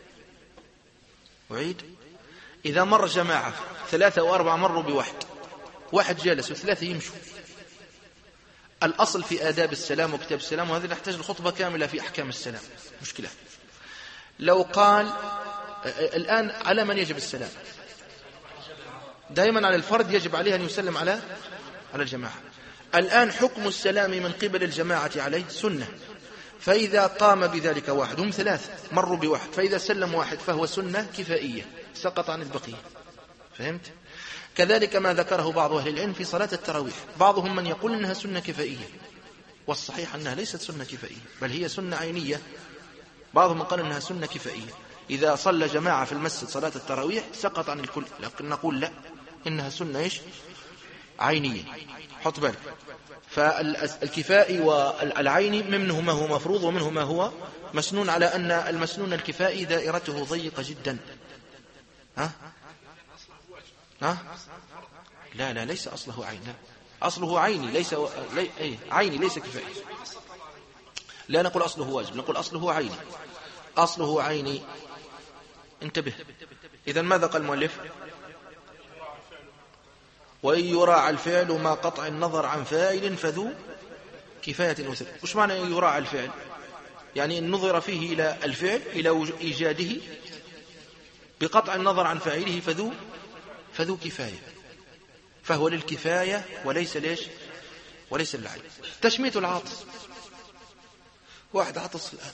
أعيد. إذا مر جماعة 3 أو 4 مروا واحد جالس و3 يمشوا، الأصل في آداب السلام وكتاب السلام، وهذا نحتاج الخطبة كاملة في أحكام السلام، مشكلة. لو قال الآن على من يجب السلام؟ دائما على الفرد، يجب عليه أن يسلم على الجماعة. الآن حكم السلام من قبل الجماعة عليه سنة، فإذا قام بذلك واحد، هم 3 مروا بواحد، فإذا سلم واحد فهو سنة كفائية سقط عن البقية. فهمت؟ كذلك ما ذكره بعض أهل العلم في صلاة التراويح، بعضهم من يقول إنها سنة كفائية، والصحيح أنها ليست سنة كفائية بل هي سنة عينية. بعضهم قال إنها سنة كفائية، إذا صلى جماعة في المسجد صلاة التراويح سقط عن الكل، لكن نقول لا، إنها سنة عينية. حط بالك، فالكفائي والعيني منه ما هو مفروض ومنه ما هو مسنون، على أن المسنون الكفائي دائرته ضيقة جدا. لا ليس أصله عين، لا. أصله عيني ليس عيني ليس كفائي. لا نقول أصله واجب، نقول أصله عيني، أصله عيني. انتبه. إذن ماذا قال المؤلف؟ وإن يراعى الفعل ما قطع النظر عن فاعل فذو كفاية وثق. وش معنى يراعى الفعل؟ يعني إن نظر فيه إلى الفعل إلى إيجاده بقطع النظر عن فاعله فذو كفاية، فهو للكفاية وليس للعين. تشميت العاطس، واحد عطس الآن،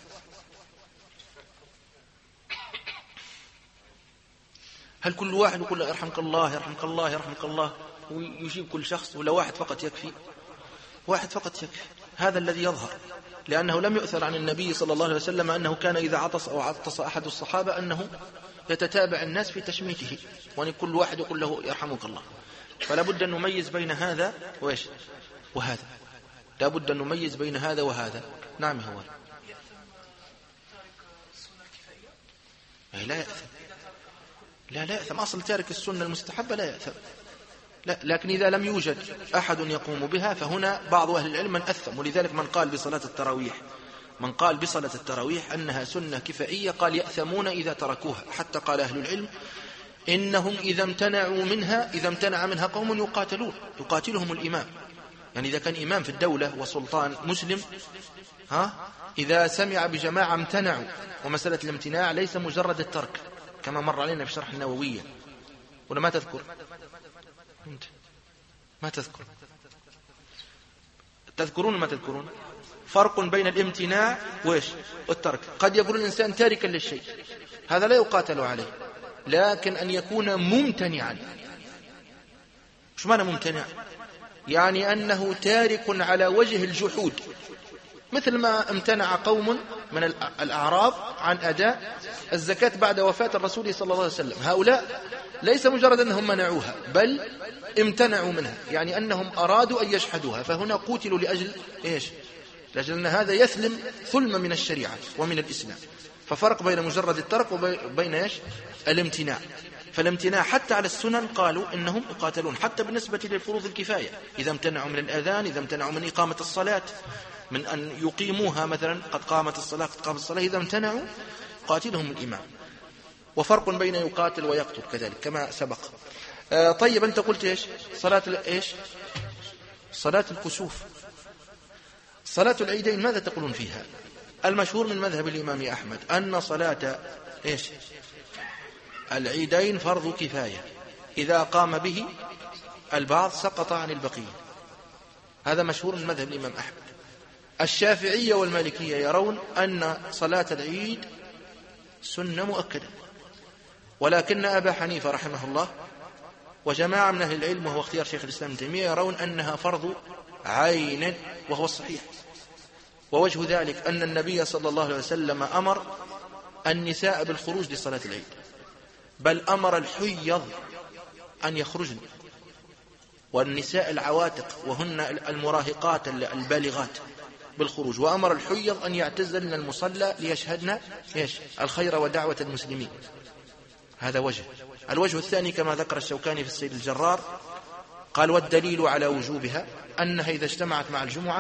هل كل واحد يقول له يرحمك الله يرحمك الله يرحمك الله ويجيب كل شخص، ولا واحد فقط يكفي؟ واحد فقط يكفي. هذا الذي يظهر، لأنه لم يؤثر عن النبي صلى الله عليه وسلم أنه كان إذا عطس أو عطس أحد الصحابة أنه يتتابع الناس في تشميته، وأن كل واحد يقول له يرحمك الله. فلا بد أن نميز بين هذا وهذا، لا بد أن نميز بين هذا وهذا. نعم. هو لا يأثم، لا يأثم، أصل تارك السنة المستحبة لا يأثم، لا. لكن إذا لم يوجد أحد يقوم بها فهنا بعض أهل العلم من أثم. ولذلك من قال بصلاة التراويح أنها سنة كفائية قال يأثمون إذا تركوها، حتى قال أهل العلم إنهم إذا امتنع منها قوم يقاتلهم الإمام. يعني إذا كان إمام في الدولة وسلطان مسلم إذا سمع بجماعة امتنعوا، ومسألة الامتناع ليس مجرد الترك كما مر علينا في شرح النووية، ولا ما تذكر؟ ما تذكرون ما تذكرون؟ فرق بين الامتناع والترك. قد يقول الإنسان تاركا للشيء، هذا لا يقاتل عليه، لكن أن يكون ممتنعا. مش معنى ممتنع؟ يعني أنه تارك على وجه الجحود، مثل ما امتنع قوم من الأعراب عن أداء الزكاة بعد وفاة الرسول صلى الله عليه وسلم. هؤلاء ليس مجرد أنهم منعوها بل امتنعوا منها، يعني أنهم أرادوا أن يجحدوها، فهنا قتلوا لأجل لأجل أن هذا يسلم ثلم من الشريعة ومن الإسلام. ففرق بين مجرد الترك وبين الامتناع. فالامتناع حتى على السنن قالوا إنهم يقاتلون، حتى بالنسبة للفروض الكفاية، إذا امتنعوا من الأذان، إذا امتنعوا من إقامة الصلاة، من أن يقيموها مثلا، قد قامت الصلاة إذا امتنعوا قاتلهم الإمام. وفرق بين يقاتل ويقتل كذلك كما سبق. طيب أنت قلت صلاة الكسوف، صلاة العيدين ماذا تقولون فيها؟ المشهور من مذهب الإمام أحمد أن صلاة العيدين فرض كفاية، إذا قام به البعض سقط عن البقية. هذا مشهور من مذهب الإمام أحمد. الشافعية والمالكية يرون أن صلاة العيد سنة مؤكدة، ولكن أبا حنيفة رحمه الله وجماعة من أهل العلم وهو اختيار شيخ الإسلام ابن تيمية يرون أنها فرض عين، وهو الصحيح. ووجه ذلك أن النبي صلى الله عليه وسلم أمر النساء بالخروج لصلاة العيد، بل أمر الحيض أن يخرجن، والنساء العواتق وهن المراهقات البالغات بالخروج، وأمر الحيض أن يعتزلن المصلى ليشهدن الخير ودعوة المسلمين. هذا وجه. الوجه الثاني كما ذكر الشوكاني في السيد الجرار قال والدليل على وجوبها أنها إذا اجتمعت مع الجمعة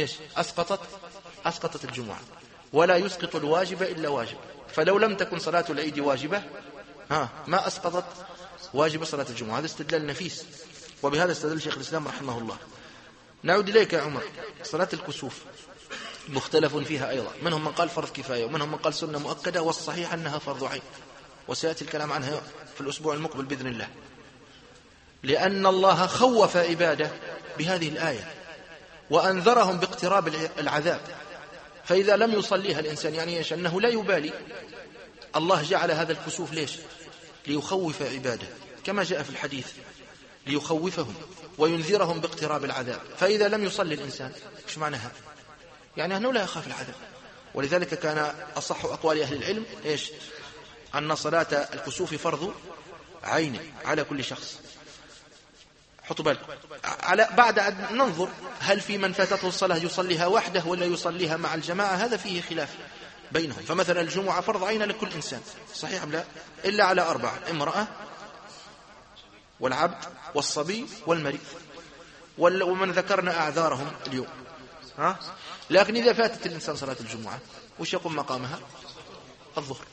أسقطت الجمعة، ولا يسقط الواجب إلا واجب. فلو لم تكن صلاة العيد واجبة ما أسقطت واجب صلاة الجمعة. هذا استدلال نفيس، وبهذا استدل شيخ الإسلام رحمه الله. نعود إليك يا عمر. صلاة الكسوف مختلف فيها أيضا، منهم من قال فرض كفاية ومنهم من قال سنة مؤكدة، والصحيح أنها فرض عين، وسيأتي الكلام عنها في الأسبوع المقبل بإذن الله، لأن الله خوف عباده بهذه الآية. وأنذرهم باقتراب العذاب. فإذا لم يصليها الإنسان يعني إيش؟ أنه لا يبالي. الله جعل هذا الكسوف ليش؟ ليخوف عباده كما جاء في الحديث، ليخوفهم وينذرهم باقتراب العذاب. فإذا لم يصلي الإنسان إيش معناها؟ يعني أنه لا يخاف العذاب. ولذلك كان أصح أقوال أهل العلم إيش؟ أن صلاة الكسوف فرض عين على كل شخص. حطوا بالكم بعد أن ننظر هل في من فاتته الصلاة يصليها وحده ولا يصليها مع الجماعة، هذا فيه خلاف بينهم. فمثلا الجمعة فرض عين لكل إنسان، صحيح أم لا؟ إلا على 4: امرأة والعبد والصبي والمريض ومن ذكرنا أعذارهم اليوم. لكن إذا فاتت الإنسان صلاة الجمعة وش يقوم مقامها؟ الظهر.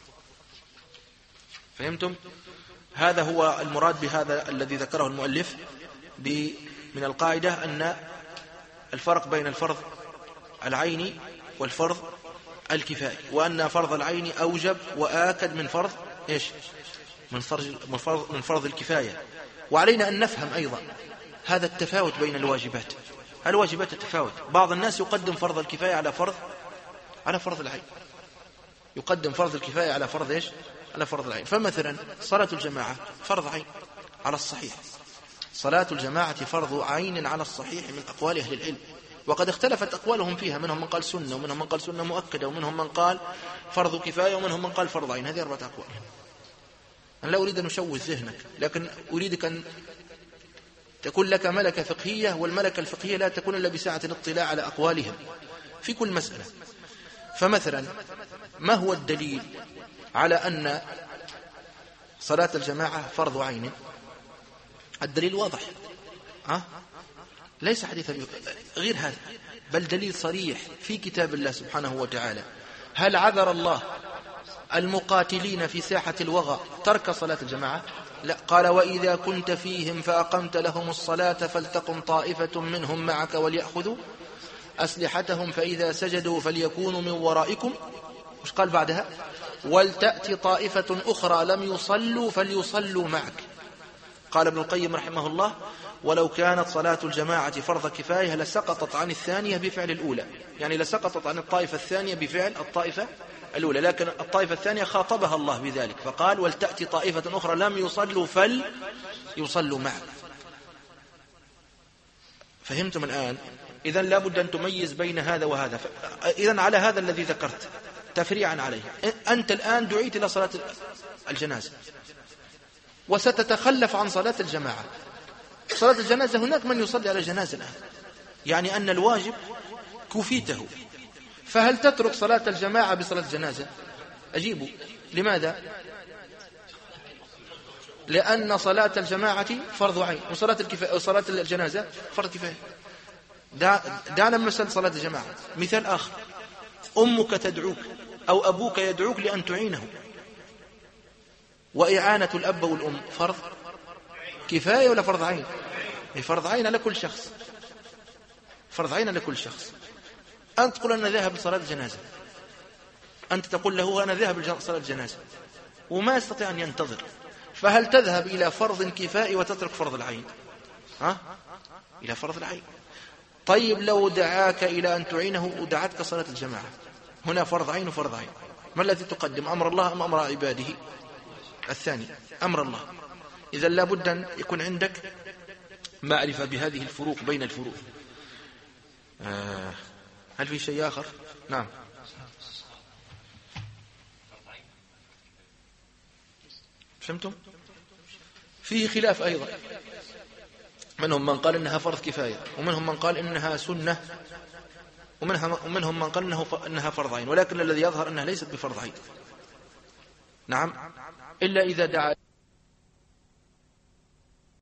فهمتم؟ هذا هو المراد بهذا الذي ذكره المؤلف من القاعدة، أن الفرق بين الفرض العيني والفرض الكفائي، وأن فرض العين أوجب وآكد من فرض إيش؟ من فرض الكفاية. وعلينا أن نفهم أيضا هذا التفاوت بين الواجبات. الواجبات تتفاوت، بعض الناس يقدم فرض الكفاية على فرض العين، يقدم فرض الكفاية على فرض إيش؟ على فرض العين. فمثلا صلاة الجماعة فرض عين على الصحيح، صلاة الجماعة فرض عين على الصحيح من أقوال أهل العلم، وقد اختلفت أقوالهم فيها، منهم من قال سنة ومنهم من قال سنة مؤكدة ومنهم من قال فرض كفاية ومنهم من قال فرض عين. هذه 4 أقوال. أنا لا أريد أن أشوه ذهنك، لكن أريدك أن تكون لك ملكة فقهية، والملكة الفقهية لا تكون إلا بساعة الاطلاع على أقوالهم في كل مسألة. فمثلا ما هو الدليل على أن صلاة الجماعة فرض عين؟ الدليل واضح، ليس حديثا غير هذا، بل دليل صريح في كتاب الله سبحانه وتعالى. هل عذر الله المقاتلين في ساحة الوغى ترك صلاة الجماعة؟ لا، قال: وإذا كنت فيهم فأقمت لهم الصلاة فلتقم طائفة منهم معك وليأخذوا أسلحتهم فإذا سجدوا فليكونوا من ورائكم. وش قال بعدها؟ ولتأتي طائفة أخرى لم يصلوا فليصلوا معك. قال ابن القيم رحمه الله: ولو كانت صلاة الجماعة فرض كفاية لسقطت عن الثانية بفعل الأولى، يعني لسقطت عن الطائفة الثانية بفعل الطائفة الأولى، لكن الطائفة الثانية خاطبها الله بذلك فقال: ولتأتي طائفة أخرى لم يصلوا فليصلوا معك. فهمتم الآن؟ إذن لابد أن تميز بين هذا وهذا. إذن على هذا الذي ذكرت تفريعا عليه، أنت الآن دعيت إلى صلاة الجنازة وستتخلف عن صلاة الجماعة. صلاة الجنازة هناك من يصلي على الجنازة الآن، يعني أن الواجب كفيته، فهل تترك صلاة الجماعة بصلاة الجنازة؟ أجيبوا. لماذا؟ لأن صلاة الجماعة فرض عين وصلاة الجنازة فرض كفاية. دعنا مثل صلاة الجماعة. مثال آخر: أمك تدعوك أو أبوك يدعوك لأن تعينه، وإعانة الأب والأم فرض كفاية ولا فرض عين؟ فرض عين على كل شخص، فرض عين على كل شخص. أنت تقول أنا ذاهب لصلاة الجنازة، أنت تقول له أنا ذاهب لصلاة الجنازة، وما يستطيع أن ينتظر، فهل تذهب إلى فرض كفائي وتترك فرض العين؟ إلى فرض العين. طيب لو دعاك إلى أن تعينه ودعتك صلاة الجماعة، هنا فرض عين وفرض عين، ما الذي تقدم؟ أمر الله أم أمر عباده؟ الثاني، أمر الله. إذا لابد أن يكون عندك معرفة بهذه الفروق بين الفروق. هل في شيء آخر؟ نعم. فهمتم؟ فيه خلاف أيضا، منهم من قال إنها فرض كفاية، ومنهم من قال إنها سنة، ومنهم من قال إنها فرض عين، ولكن الذي يظهر أنها ليست بفرض عين. نعم، إلا إذا دعا